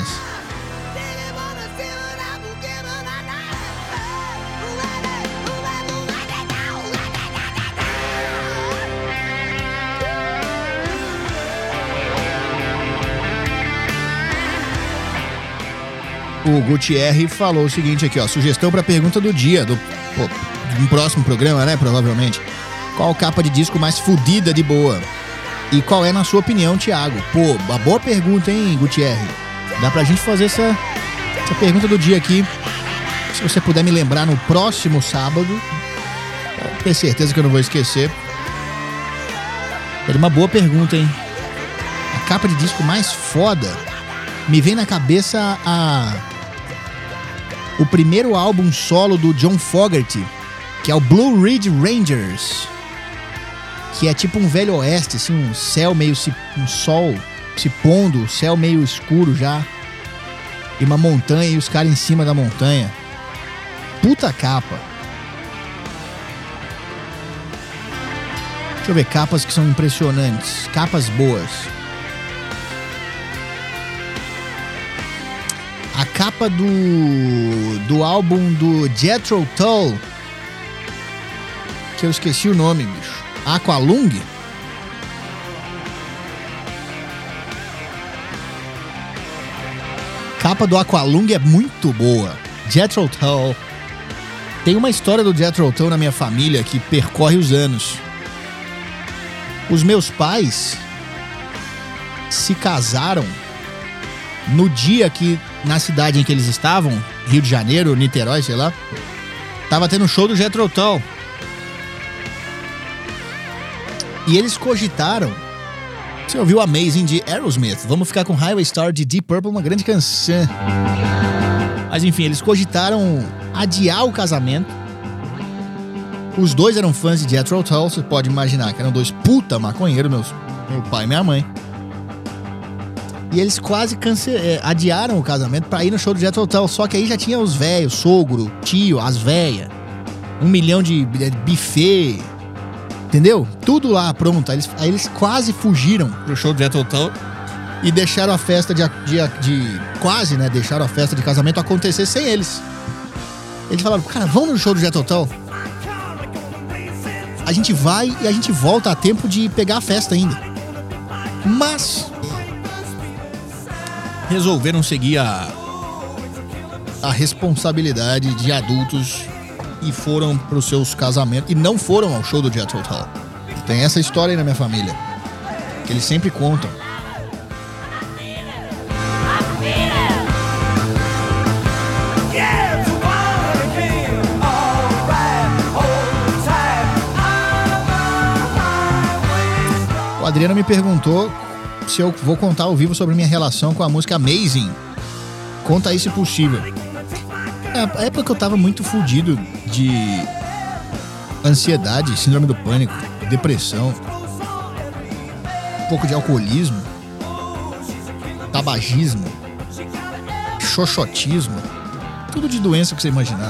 O Gutierre falou o seguinte aqui, ó. Sugestão pra pergunta do dia, do, pô, um próximo programa, né, provavelmente. Qual capa de disco mais fodida de boa? E qual é, na sua opinião, Thiago? Pô, uma boa pergunta, hein, Gutierre? Dá pra gente fazer essa, essa pergunta do dia aqui. Se você puder me lembrar no próximo sábado, eu tenho certeza que eu não vou esquecer. É uma boa pergunta, hein? A capa de disco mais foda. Me vem na cabeça a... o primeiro álbum solo do John Fogerty, que é o Blue Ridge Rangers, que é tipo um velho oeste, assim, um céu meio se, um sol se pondo, céu meio escuro já, e uma montanha e os caras em cima da montanha. Puta capa. Deixa eu ver capas que são impressionantes, capas boas. A capa do, do álbum do Jethro Tull, que eu esqueci o nome, bicho. Aqualung? Capa do Aqualung é muito boa. Jethro Tull. Tem uma história do Jethro Tull na minha família que percorre os anos. Os meus pais se casaram no dia que, na cidade em que eles estavam, Rio de Janeiro, Niterói, sei lá, tava tendo um show do Jethro Tull. E eles cogitaram... Você ouviu Amazing de Aerosmith? Vamos ficar com Highway Star de Deep Purple, uma grande canção. Mas enfim, eles cogitaram adiar o casamento. Os dois eram fãs de Jethro Tull, você pode imaginar que eram dois puta maconheiros, meus, meu pai e minha mãe. E eles quase cance... é, adiaram o casamento pra ir no show do Jethro Tull. Só que aí já tinha os velhos, sogro, tio, as véias. Um milhão de, de buffet. Entendeu? Tudo lá pronto. Aí eles, aí eles quase fugiram pro show do Jethro Tull. E deixaram a festa de, de, de... Quase, né? Deixaram a festa de casamento acontecer sem eles. Eles falaram, cara, vamos no show do Jethro Tull. A gente vai e a gente volta a tempo de pegar a festa ainda. Mas... resolveram seguir a, a responsabilidade de adultos e foram pros seus casamentos. E não foram ao show do Jethro Tull. Tem essa história aí na minha família, que eles sempre contam. O Adriano me perguntou se eu vou contar ao vivo sobre minha relação com a música Amazing. Conta aí se possível. Na época que eu tava muito fudido de ansiedade, síndrome do pânico, depressão, um pouco de alcoolismo, tabagismo, xoxotismo, tudo de doença que você imaginar.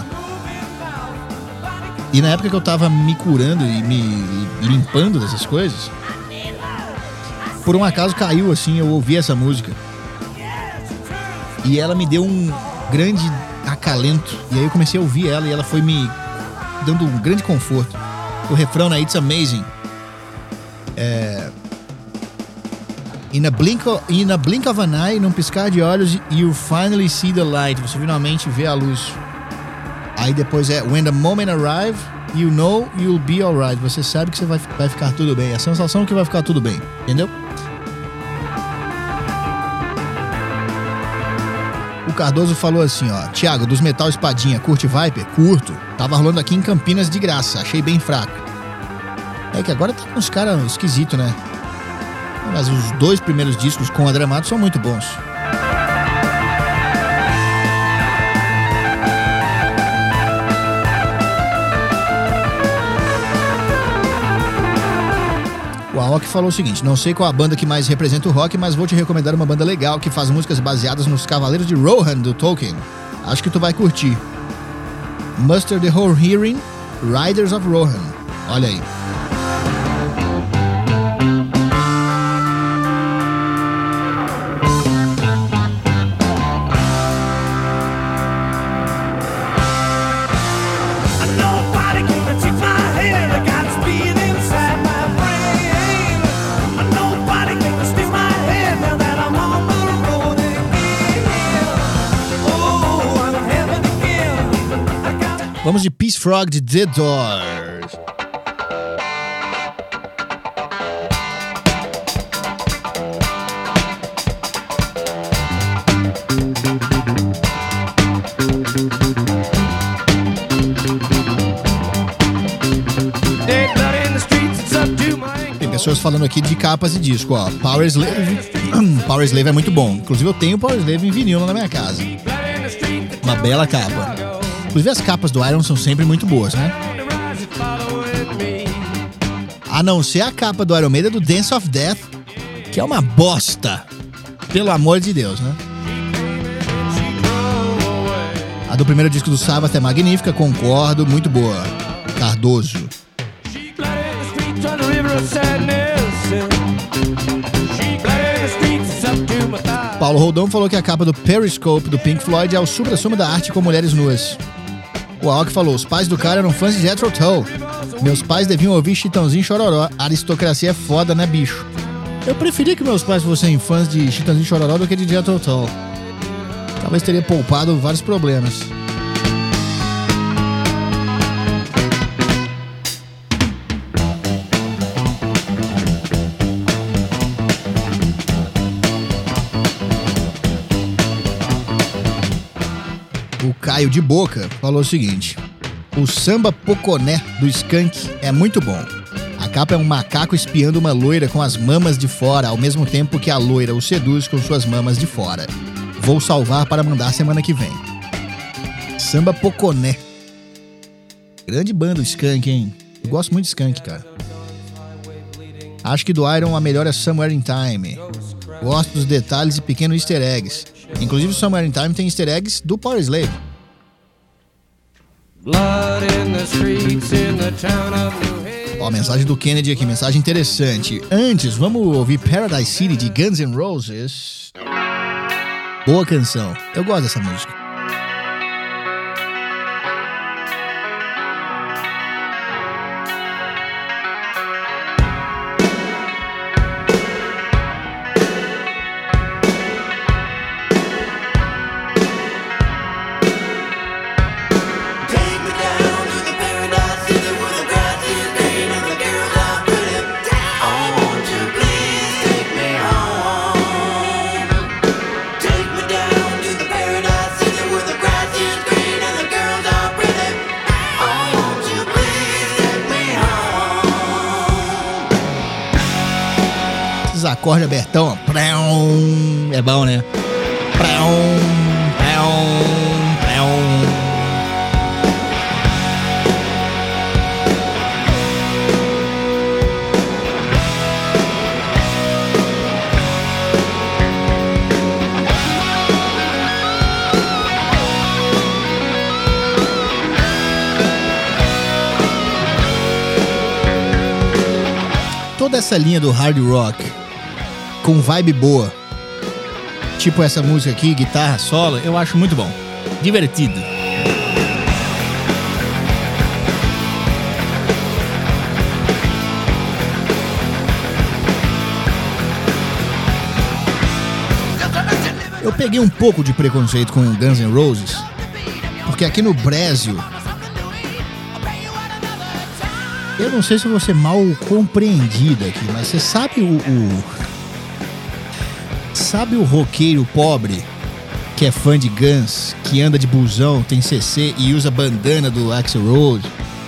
E na época que eu tava me curando e me limpando dessas coisas, por um acaso caiu assim, eu ouvi essa música e ela me deu um grande acalento. E aí eu comecei a ouvir ela e ela foi me dando um grande conforto. O refrão na It's Amazing é... In a blink of, in a blink of an eye, num piscar de olhos, you finally see the light. Você finalmente vê a luz. Aí depois é When the moment arrive, you know you'll be alright. Você sabe que você vai, vai ficar tudo bem. A sensação é que vai ficar tudo bem. Entendeu? O Cardoso falou assim, ó: Thiago, dos Metal Espadinha, curte Viper? Curto. Tava rolando aqui em Campinas de graça, achei bem fraco. É que agora tá com uns caras esquisitos, né? Mas os dois primeiros discos com o André Matos são muito bons. O Aoki falou o seguinte: não sei qual a banda que mais representa o rock, mas vou te recomendar uma banda legal que faz músicas baseadas nos Cavaleiros de Rohan do Tolkien. Acho que tu vai curtir. Muster the Whole Hearing, Riders of Rohan. Olha aí. Vamos de Peace Frog de The Doors. Tem pessoas falando aqui de capas e disco, ó. Power Slave. Power Slave é muito bom. Inclusive eu tenho o Power Slave em vinil na minha casa. Uma bela capa. Inclusive as capas do Iron são sempre muito boas, né? A não ser a capa do Iron Maiden do Dance of Death, que é uma bosta. Pelo amor de Deus, né? A do primeiro disco do Sabbath é magnífica, concordo, muito boa. Cardoso. Paulo Roldão falou que a capa do Periscope do Pink Floyd é o supra-sumo da arte com mulheres nuas. O Aoki falou: os pais do cara eram fãs de Jethro Tull. Meus pais deviam ouvir Chitãozinho Chororó. A aristocracia é foda, né, bicho? Eu preferia que meus pais fossem fãs de Chitãozinho Chororó do que de Jethro Tull. Talvez teria poupado vários problemas. O Caio de Boca falou o seguinte: o samba Poconé do Skank é muito bom. A capa é um macaco espiando uma loira com as mamas de fora, ao mesmo tempo que a loira o seduz com suas mamas de fora. Vou salvar para mandar semana que vem. Samba Poconé. Grande banda o Skank, hein? Eu gosto muito de Skank, cara. Acho que do Iron a melhor é Somewhere in Time. Gosto dos detalhes e pequenos easter eggs. Inclusive o Somewhere in Time tem easter eggs do Powerslave. Ó, mensagem do Kennedy aqui, mensagem interessante. Antes, vamos ouvir Paradise City de Guns N' Roses. Boa canção, eu gosto dessa música. Acorde abertão, ó. É bom, né? Toda essa linha do hard rock com vibe boa, tipo essa música aqui, guitarra solo, eu acho muito bom, divertido. Eu peguei um pouco de preconceito com Guns N' Roses, porque aqui no Brasil, eu não sei se eu vou ser mal compreendido aqui, mas você sabe o... o Sabe o roqueiro pobre que é fã de Guns, que anda de busão, tem C C e usa bandana do Axl Rose?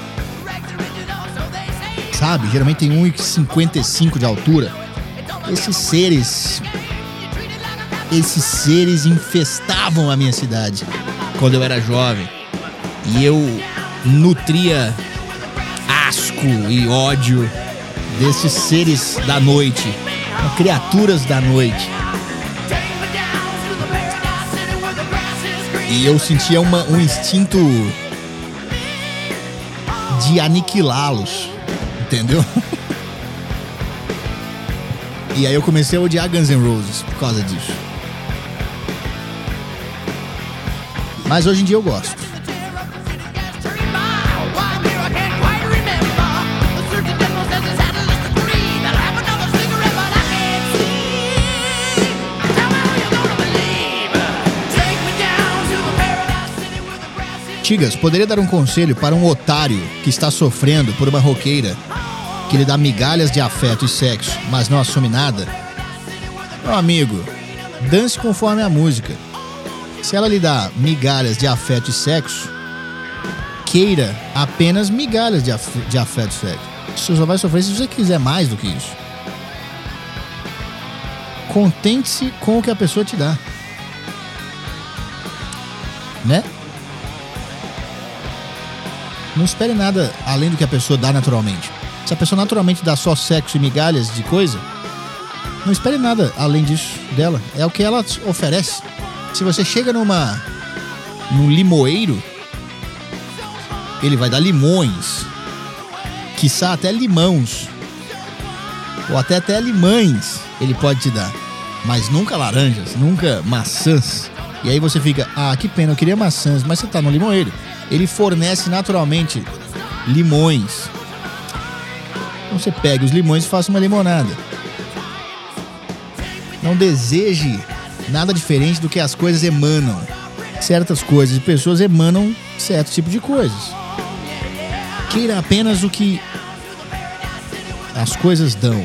Sabe? Geralmente tem um metro e cinquenta e cinco de altura. Esses seres... Esses seres infestavam a minha cidade quando eu era jovem. E eu nutria asco e ódio desses seres da noite, criaturas da noite. E eu sentia uma, um instinto de aniquilá-los, entendeu? E aí eu comecei a odiar Guns N' Roses por causa disso. Mas hoje em dia eu gosto. Tigas, poderia dar um conselho para um otário que está sofrendo por uma roqueira que lhe dá migalhas de afeto e sexo, mas não assume nada? Meu amigo, dance conforme a música. Se ela lhe dá migalhas de afeto e sexo, queira apenas migalhas de, af- de afeto e sexo. Você só vai sofrer se você quiser mais do que isso. Contente-se com o que a pessoa te dá. Né? Não espere nada além do que a pessoa dá naturalmente. Se a pessoa naturalmente dá só sexo e migalhas de coisa, não espere nada além disso dela. É o que ela oferece. Se você chega numa num limoeiro, ele vai dar limões, quiçá até limãos, ou até até limães ele pode te dar, mas nunca laranjas, nunca maçãs. E aí você fica, ah, que pena, eu queria maçãs, mas você tá no limoeiro. Ele fornece naturalmente limões. Então você pega os limões e faça uma limonada. Não deseje nada diferente do que as coisas emanam. Certas coisas e pessoas emanam certo tipo de coisas. Queira apenas o que as coisas dão.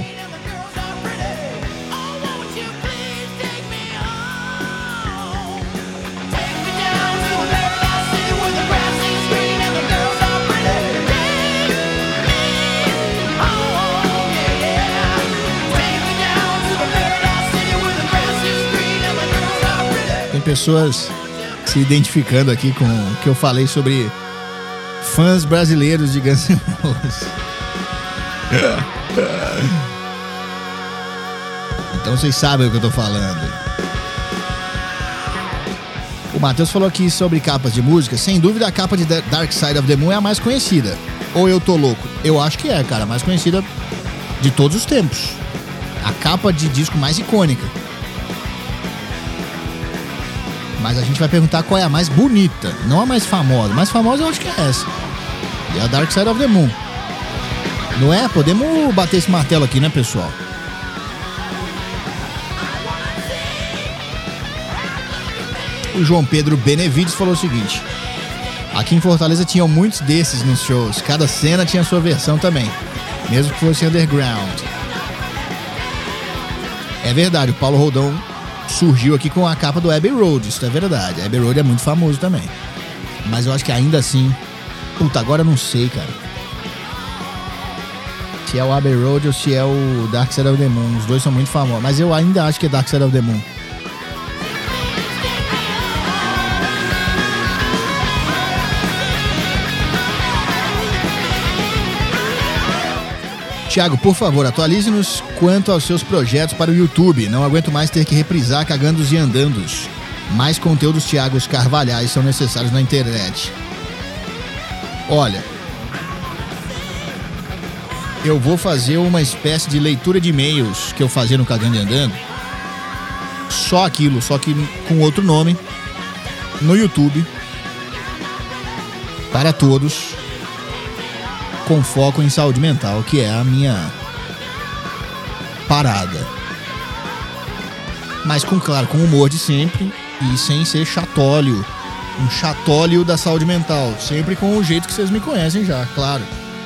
Pessoas se identificando aqui com o que eu falei sobre fãs brasileiros de Guns N' Roses. Então vocês sabem o que eu tô falando. O Matheus falou aqui sobre capas de música. Sem dúvida a capa de Dark Side of the Moon é a mais conhecida. Ou eu tô louco? Eu acho que é, cara, a mais conhecida de todos os tempos. A capa de disco mais icônica. Mas a gente vai perguntar qual é a mais bonita, não a mais famosa. A mais famosa eu acho que é essa. É a Dark Side of the Moon. Não é? Podemos bater esse martelo aqui, né, pessoal? O João Pedro Benevides falou o seguinte: aqui em Fortaleza tinham muitos desses nos shows. Cada cena tinha sua versão também, mesmo que fosse underground. É verdade, o Paulo Rodão surgiu aqui com a capa do Abbey Road. Isso é verdade, Abbey Road é muito famoso também. Mas eu acho que ainda assim... Puta, agora eu não sei, cara. Se é o Abbey Road ou se é o Dark Side of the Moon. Os dois são muito famosos, mas eu ainda acho que é Dark Side of the Moon. Thiago, por favor, atualize-nos quanto aos seus projetos para o YouTube. Não aguento mais ter que reprisar Cagandos e Andandos. Mais conteúdos Thiagos Carvalhais são necessários na internet. Olha, eu vou fazer uma espécie de leitura de e-mails que eu fazia no Cagando e Andando. Só aquilo, só que com outro nome. No YouTube. Para todos. Com foco em saúde mental, que é a minha parada. Mas com, claro, com humor de sempre e sem ser chatólio. Um chatólio da saúde mental. Sempre com o jeito que vocês me conhecem já, claro.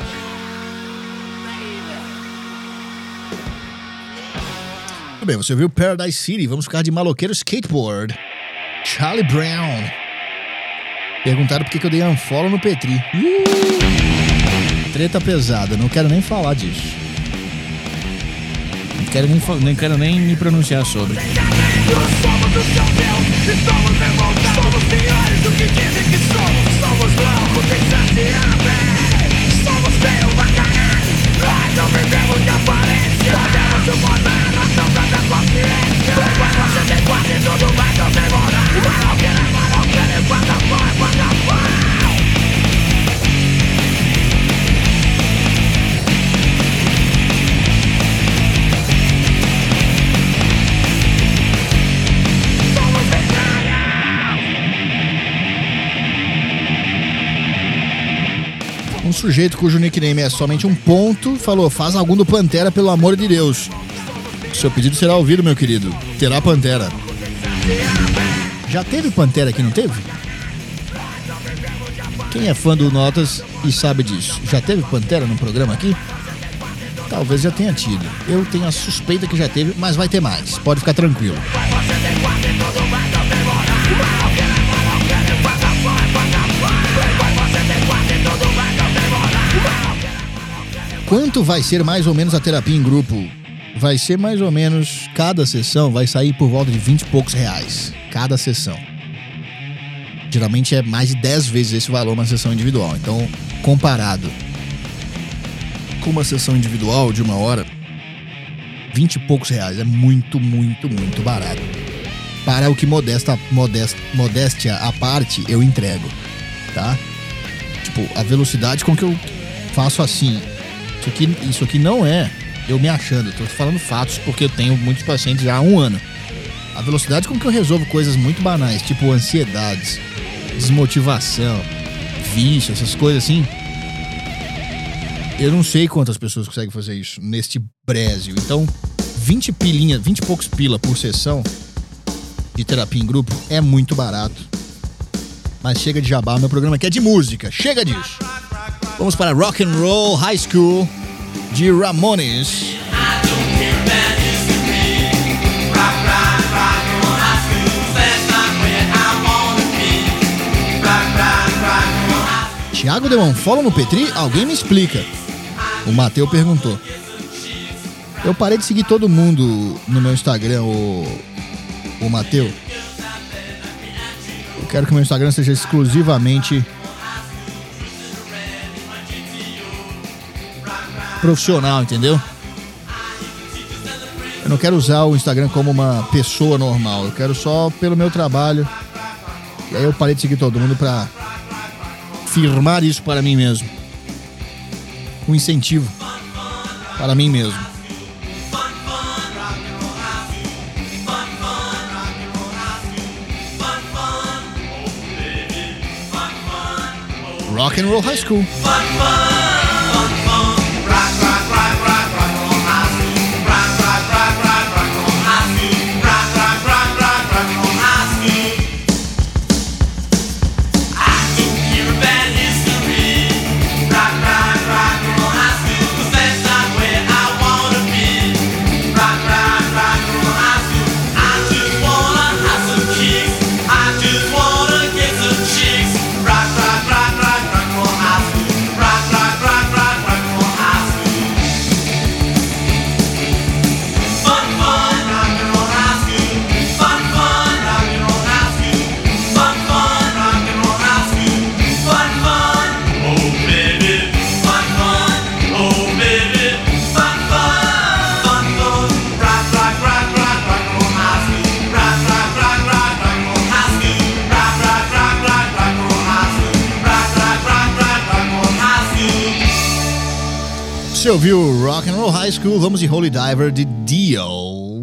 Tudo bem, você viu Paradise City. Vamos ficar de maloqueiro skateboard. Charlie Brown. Perguntaram por que eu dei unfollow no Petri. Uh! Treta pesada, não quero nem falar disso. Não quero nem, nem, quero nem me pronunciar sobre. Somos o seu Deus, estamos revoltados. Somos piores do que dizem que somos. Somos loucos, exageramos. Somos feio pra caralho. Nós não vivemos de aparência. Podemos suportar a nossa própria consciência. Depois você tem quase tudo, vai comemorar. Maloqueira, maloqueira, quando a pau, quando a pau. Um sujeito cujo nickname é somente um ponto falou: faz algum do Pantera, pelo amor de Deus. Seu pedido será ouvido, meu querido. Terá Pantera. Já teve Pantera aqui, não teve? Quem é fã do Notas e sabe disso, já teve Pantera no programa aqui? Talvez já tenha tido. Eu tenho a suspeita que já teve, mas vai ter mais. Pode ficar tranquilo. Quanto vai ser mais ou menos a terapia em grupo? Vai ser mais ou menos, cada sessão vai sair por volta de vinte e poucos reais. Cada sessão. Geralmente é mais de dez vezes esse valor uma sessão individual. Então, comparado com uma sessão individual de uma hora, vinte e poucos reais é muito, muito, muito barato. Para o que modesta, modesta, modéstia à parte, eu entrego, tá? Tipo, a velocidade com que eu faço assim... Isso aqui, isso aqui não é eu me achando, tô falando fatos porque eu tenho muitos pacientes já há um ano. A velocidade com que eu resolvo coisas muito banais, tipo ansiedades, desmotivação, vício, essas coisas assim. Eu não sei quantas pessoas conseguem fazer isso neste Brasil. Então, vinte pilinha, vinte e poucos pila por sessão de terapia em grupo é muito barato. Mas chega de jabá, meu programa aqui é de música, chega disso. Vamos para Rock and Roll High School de Ramones. Thiago deu um follow no Petri? Alguém me explica. O Mateu perguntou. Eu parei de seguir todo mundo no meu Instagram, o, o Mateu. Eu quero que meu Instagram seja exclusivamente profissional, entendeu? Eu não quero usar o Instagram como uma pessoa normal. Eu quero só pelo meu trabalho. E aí eu parei de seguir todo mundo pra firmar isso para mim mesmo. Um incentivo para mim mesmo. Rock and Roll High School. Você ouviu Rock and Roll High School? Vamos de Holy Diver de Dio.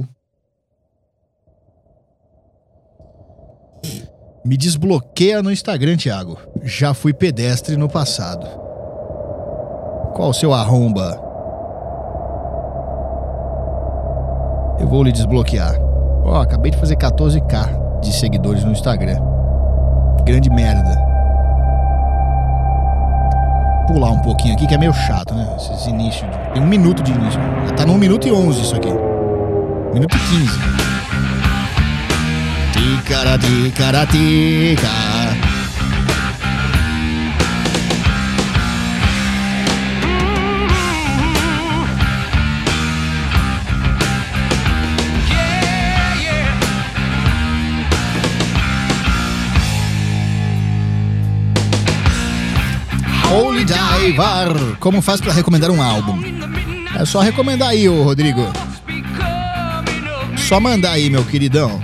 Me desbloqueia no Instagram, Thiago. Já fui pedestre no passado. Qual o seu arromba? Eu vou lhe desbloquear. Ó, oh, acabei de fazer quatorze k de seguidores no Instagram. Grande merda. Pular um pouquinho aqui que é meio chato, né? Esse início. Tem um minuto de início. Já tá no um minuto e onze isso aqui. um minuto e quinze. Ticara, ticara, tica. Holy Diver. Como faz pra recomendar um álbum? É só recomendar aí, ô Rodrigo. Só mandar aí, meu queridão.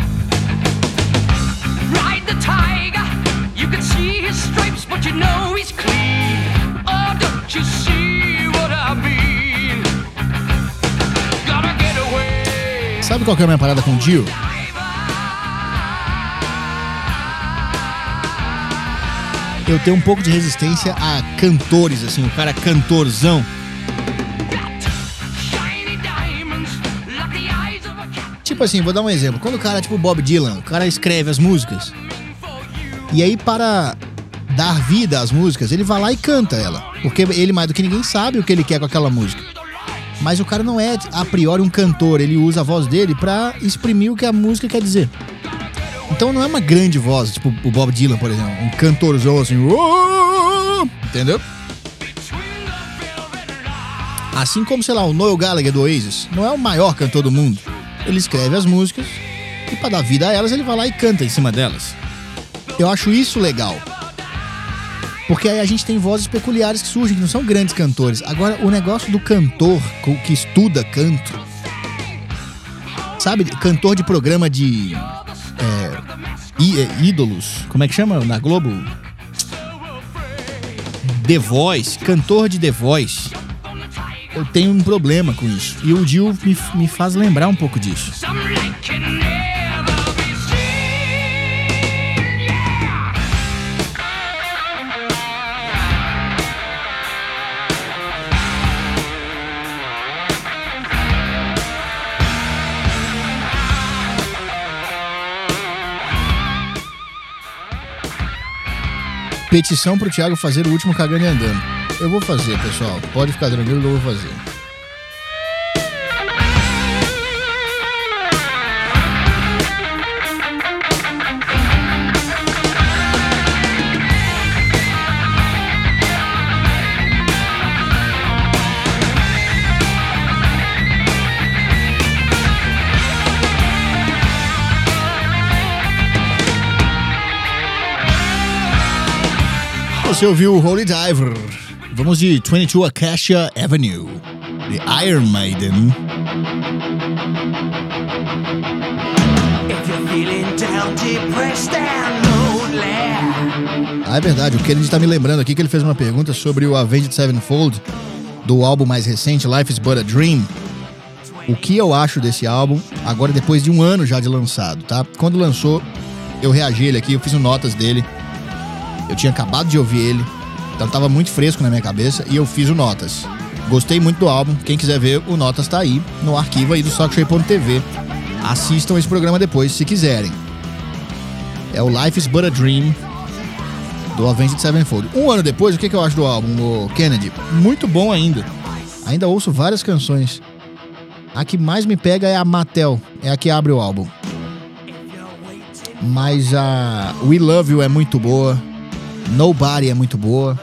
Sabe qual que é a minha parada com o Dio? Eu tenho um pouco de resistência a cantores, assim, o cara cantorzão. Tipo assim, vou dar um exemplo. Quando o cara, tipo Bob Dylan, o cara escreve as músicas. E aí, para dar vida às músicas, ele vai lá e canta ela. Porque ele, mais do que ninguém, sabe o que ele quer com aquela música. Mas o cara não é, a priori, um cantor. Ele usa a voz dele pra exprimir o que a música quer dizer. Então não é uma grande voz, tipo o Bob Dylan, por exemplo. Um cantorzão assim. Entendeu? Assim como, sei lá, o Noel Gallagher do Oasis. Não é o maior cantor do mundo. Ele escreve as músicas e pra dar vida a elas, ele vai lá e canta em cima delas. Eu acho isso legal. Porque aí a gente tem vozes peculiares que surgem, que não são grandes cantores. Agora, o negócio do cantor que estuda canto, sabe? Cantor de programa de... É, ídolos, como é que chama na Globo? The Voice, cantor de The Voice. Eu tenho um problema com isso. E o Dio me, me faz lembrar um pouco disso. Petição pro Thiago fazer o último Cagando e Andando. Eu vou fazer, pessoal. Pode ficar tranquilo que eu vou fazer. Você ouviu o Holy Diver. Vamos de vinte e dois Acacia Avenue. The Iron Maiden. Ah, é verdade, o Kennedy tá me lembrando aqui que ele fez uma pergunta sobre o Avenged Sevenfold, do álbum mais recente, Life is But a Dream. O que eu acho desse álbum, agora depois de um ano já de lançado, tá? Quando lançou, eu reagi ele aqui, eu fiz notas dele. Eu tinha acabado de ouvir ele, então tava muito fresco na minha cabeça e eu fiz o notas. Gostei muito do álbum, quem quiser ver, o notas tá aí, no arquivo aí do Sockshay ponto t v. Assistam esse programa depois, se quiserem. É o Life is But a Dream, do Avenged Sevenfold. Um ano depois, o que, que eu acho do álbum, o Kennedy? Muito bom ainda. Ainda ouço várias canções. A que mais me pega é a Mattel, é a que abre o álbum. Mas a We Love You é muito boa. Nobody é muito boa.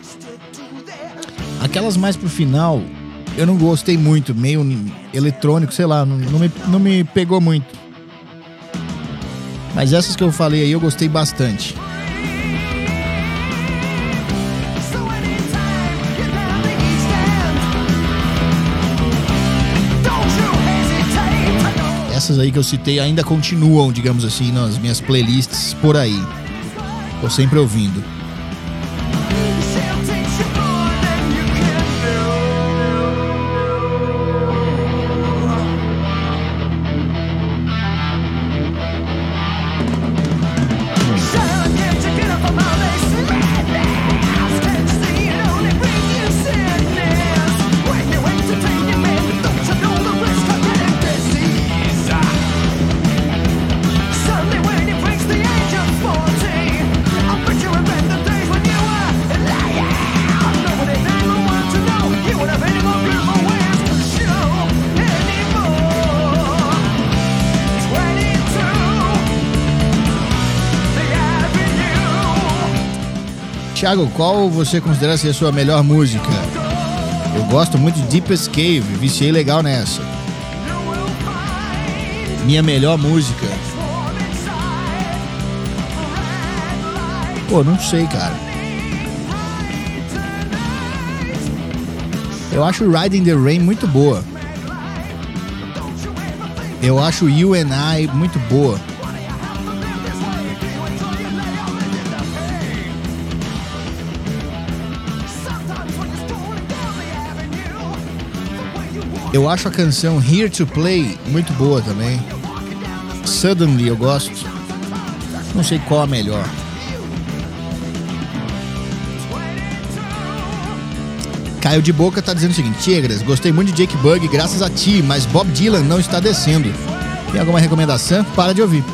Aquelas mais pro final, eu não gostei muito, meio eletrônico, sei lá, não, não, me, não me pegou muito. Mas essas que eu falei aí eu gostei bastante. Essas aí que eu citei ainda continuam, digamos assim, nas minhas playlists por aí. Tô sempre ouvindo. Thiago, qual você considera ser a sua melhor música? Eu gosto muito de Deepest Cave, viciei legal nessa. Minha melhor música? Pô, não sei, cara. Eu acho Riding the Rain muito boa. Eu acho You and I muito boa. Eu acho a canção Here to Play muito boa também. Suddenly eu gosto. Não sei qual a melhor. Caio de Boca tá dizendo o seguinte: Tigres, gostei muito de Jake Bugg graças a ti, mas Bob Dylan não está descendo. Tem alguma recomendação? Para de ouvir.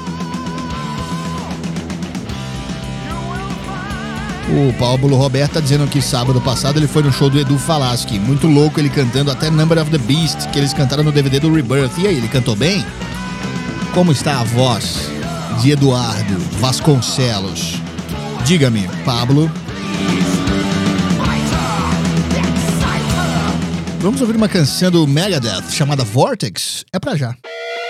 O Paulo Roberto tá dizendo que sábado passado ele foi no show do Edu Falaschi. Muito louco ele cantando até Number of the Beast, que eles cantaram no D V D do Rebirth. E aí, ele cantou bem? Como está a voz de Eduardo Vasconcelos? Diga-me, Pablo. Vamos ouvir uma canção do Megadeth chamada Vortex? É pra já.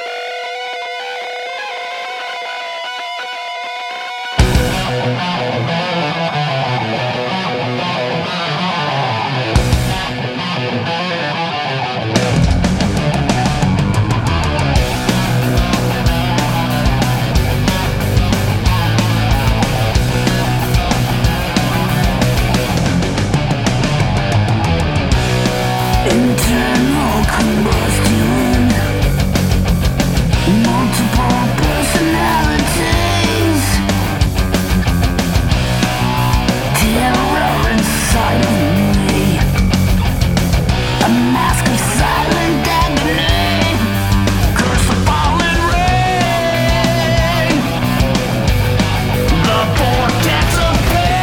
Internal combustion, multiple personalities, terror inside of me, a mask of silent agony, curse of falling rain, the vortex of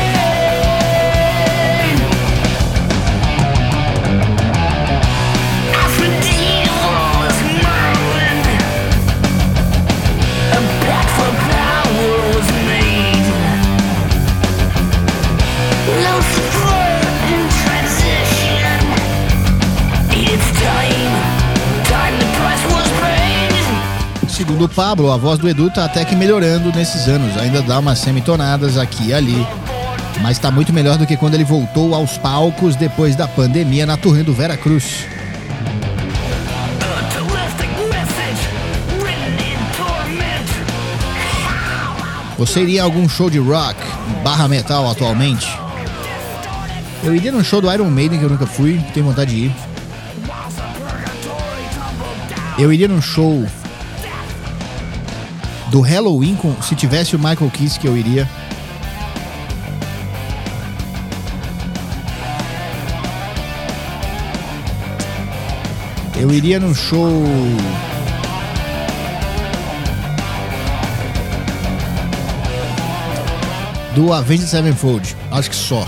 Segundo o Pablo, a voz do Edu tá até que melhorando nesses anos. Ainda dá umas semitonadas aqui e ali, mas tá muito melhor do que quando ele voltou aos palcos depois da pandemia na turnê do Vera Cruz. Você iria a algum show de rock barra metal atualmente? Eu iria num show do Iron Maiden, que eu nunca fui, tenho vontade de ir. Eu iria num show do Halloween, com, se tivesse o Michael Kiske, eu iria. Eu iria num show do Avenged Sevenfold, acho que só.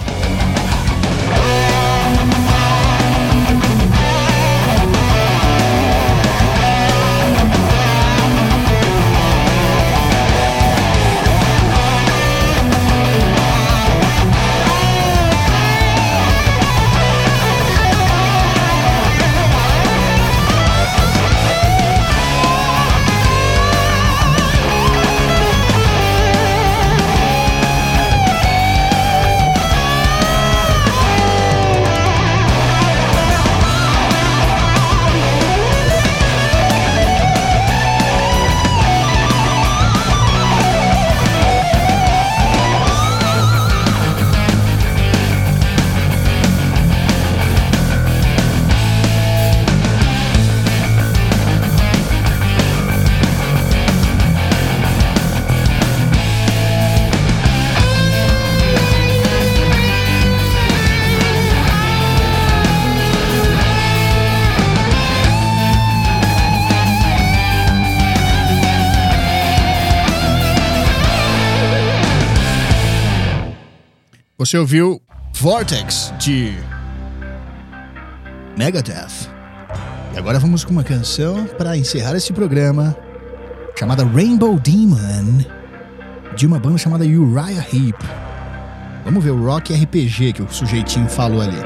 Você ouviu Vortex de Megadeth. E agora vamos com uma canção para encerrar esse programa chamada Rainbow Demon, de uma banda chamada Uriah Heep. Vamos ver o rock R P G que o sujeitinho falou ali.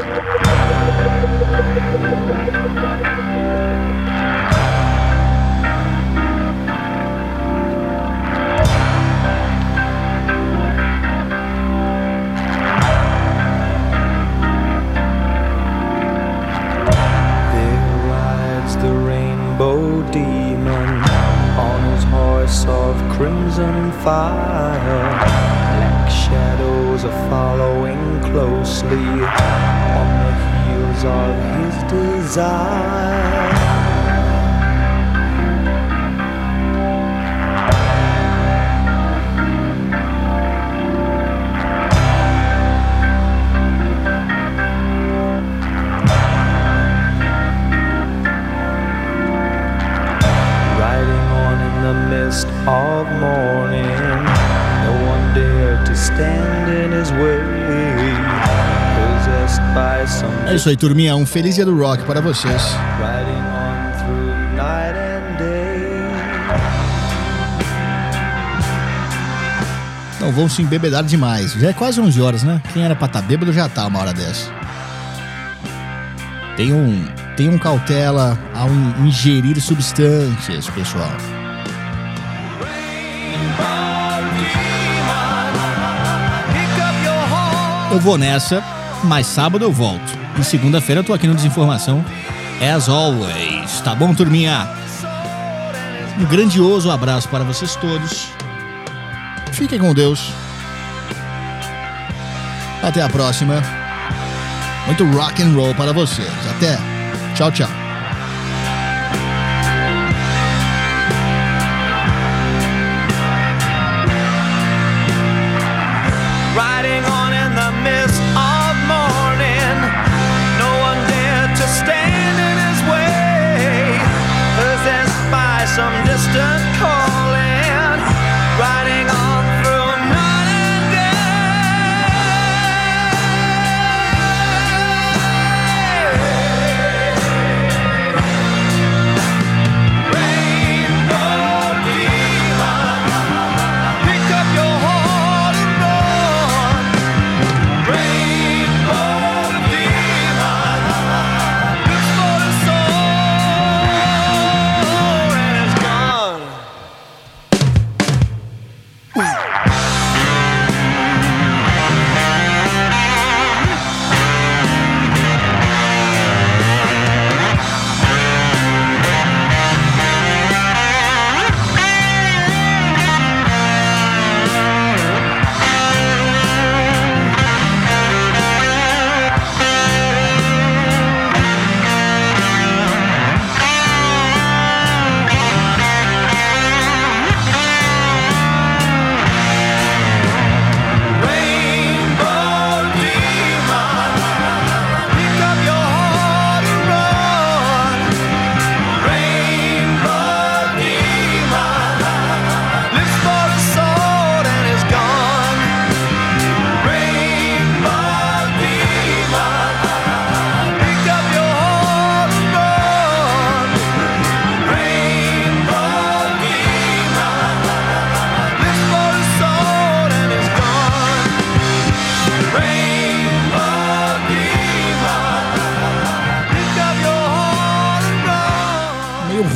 Demon on his horse of crimson fire, black shadows are following closely on the heels of his desire. Of morning, no one dared to stand in his way, possessed by some. É isso aí, turminha, um feliz dia do rock para vocês. Riding on through night and day. Não vão se embebedar demais. Já é quase onze horas, né? Quem era pra estar bêbado já tá uma hora dessa. Tenham, tenham cautela ao ingerir substâncias, pessoal. Eu vou nessa, mas sábado eu volto. E segunda-feira eu tô aqui no Desinformação, as always. Tá bom, turminha? Um grandioso abraço para vocês todos. Fiquem com Deus. Até a próxima. Muito rock and roll para vocês. Até. Tchau, tchau. Riding on in the mist of morning, no one dared to stand in his way, possessed by some distant calling, riding on through night and day.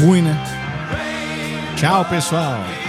ruim, né? Tchau, pessoal.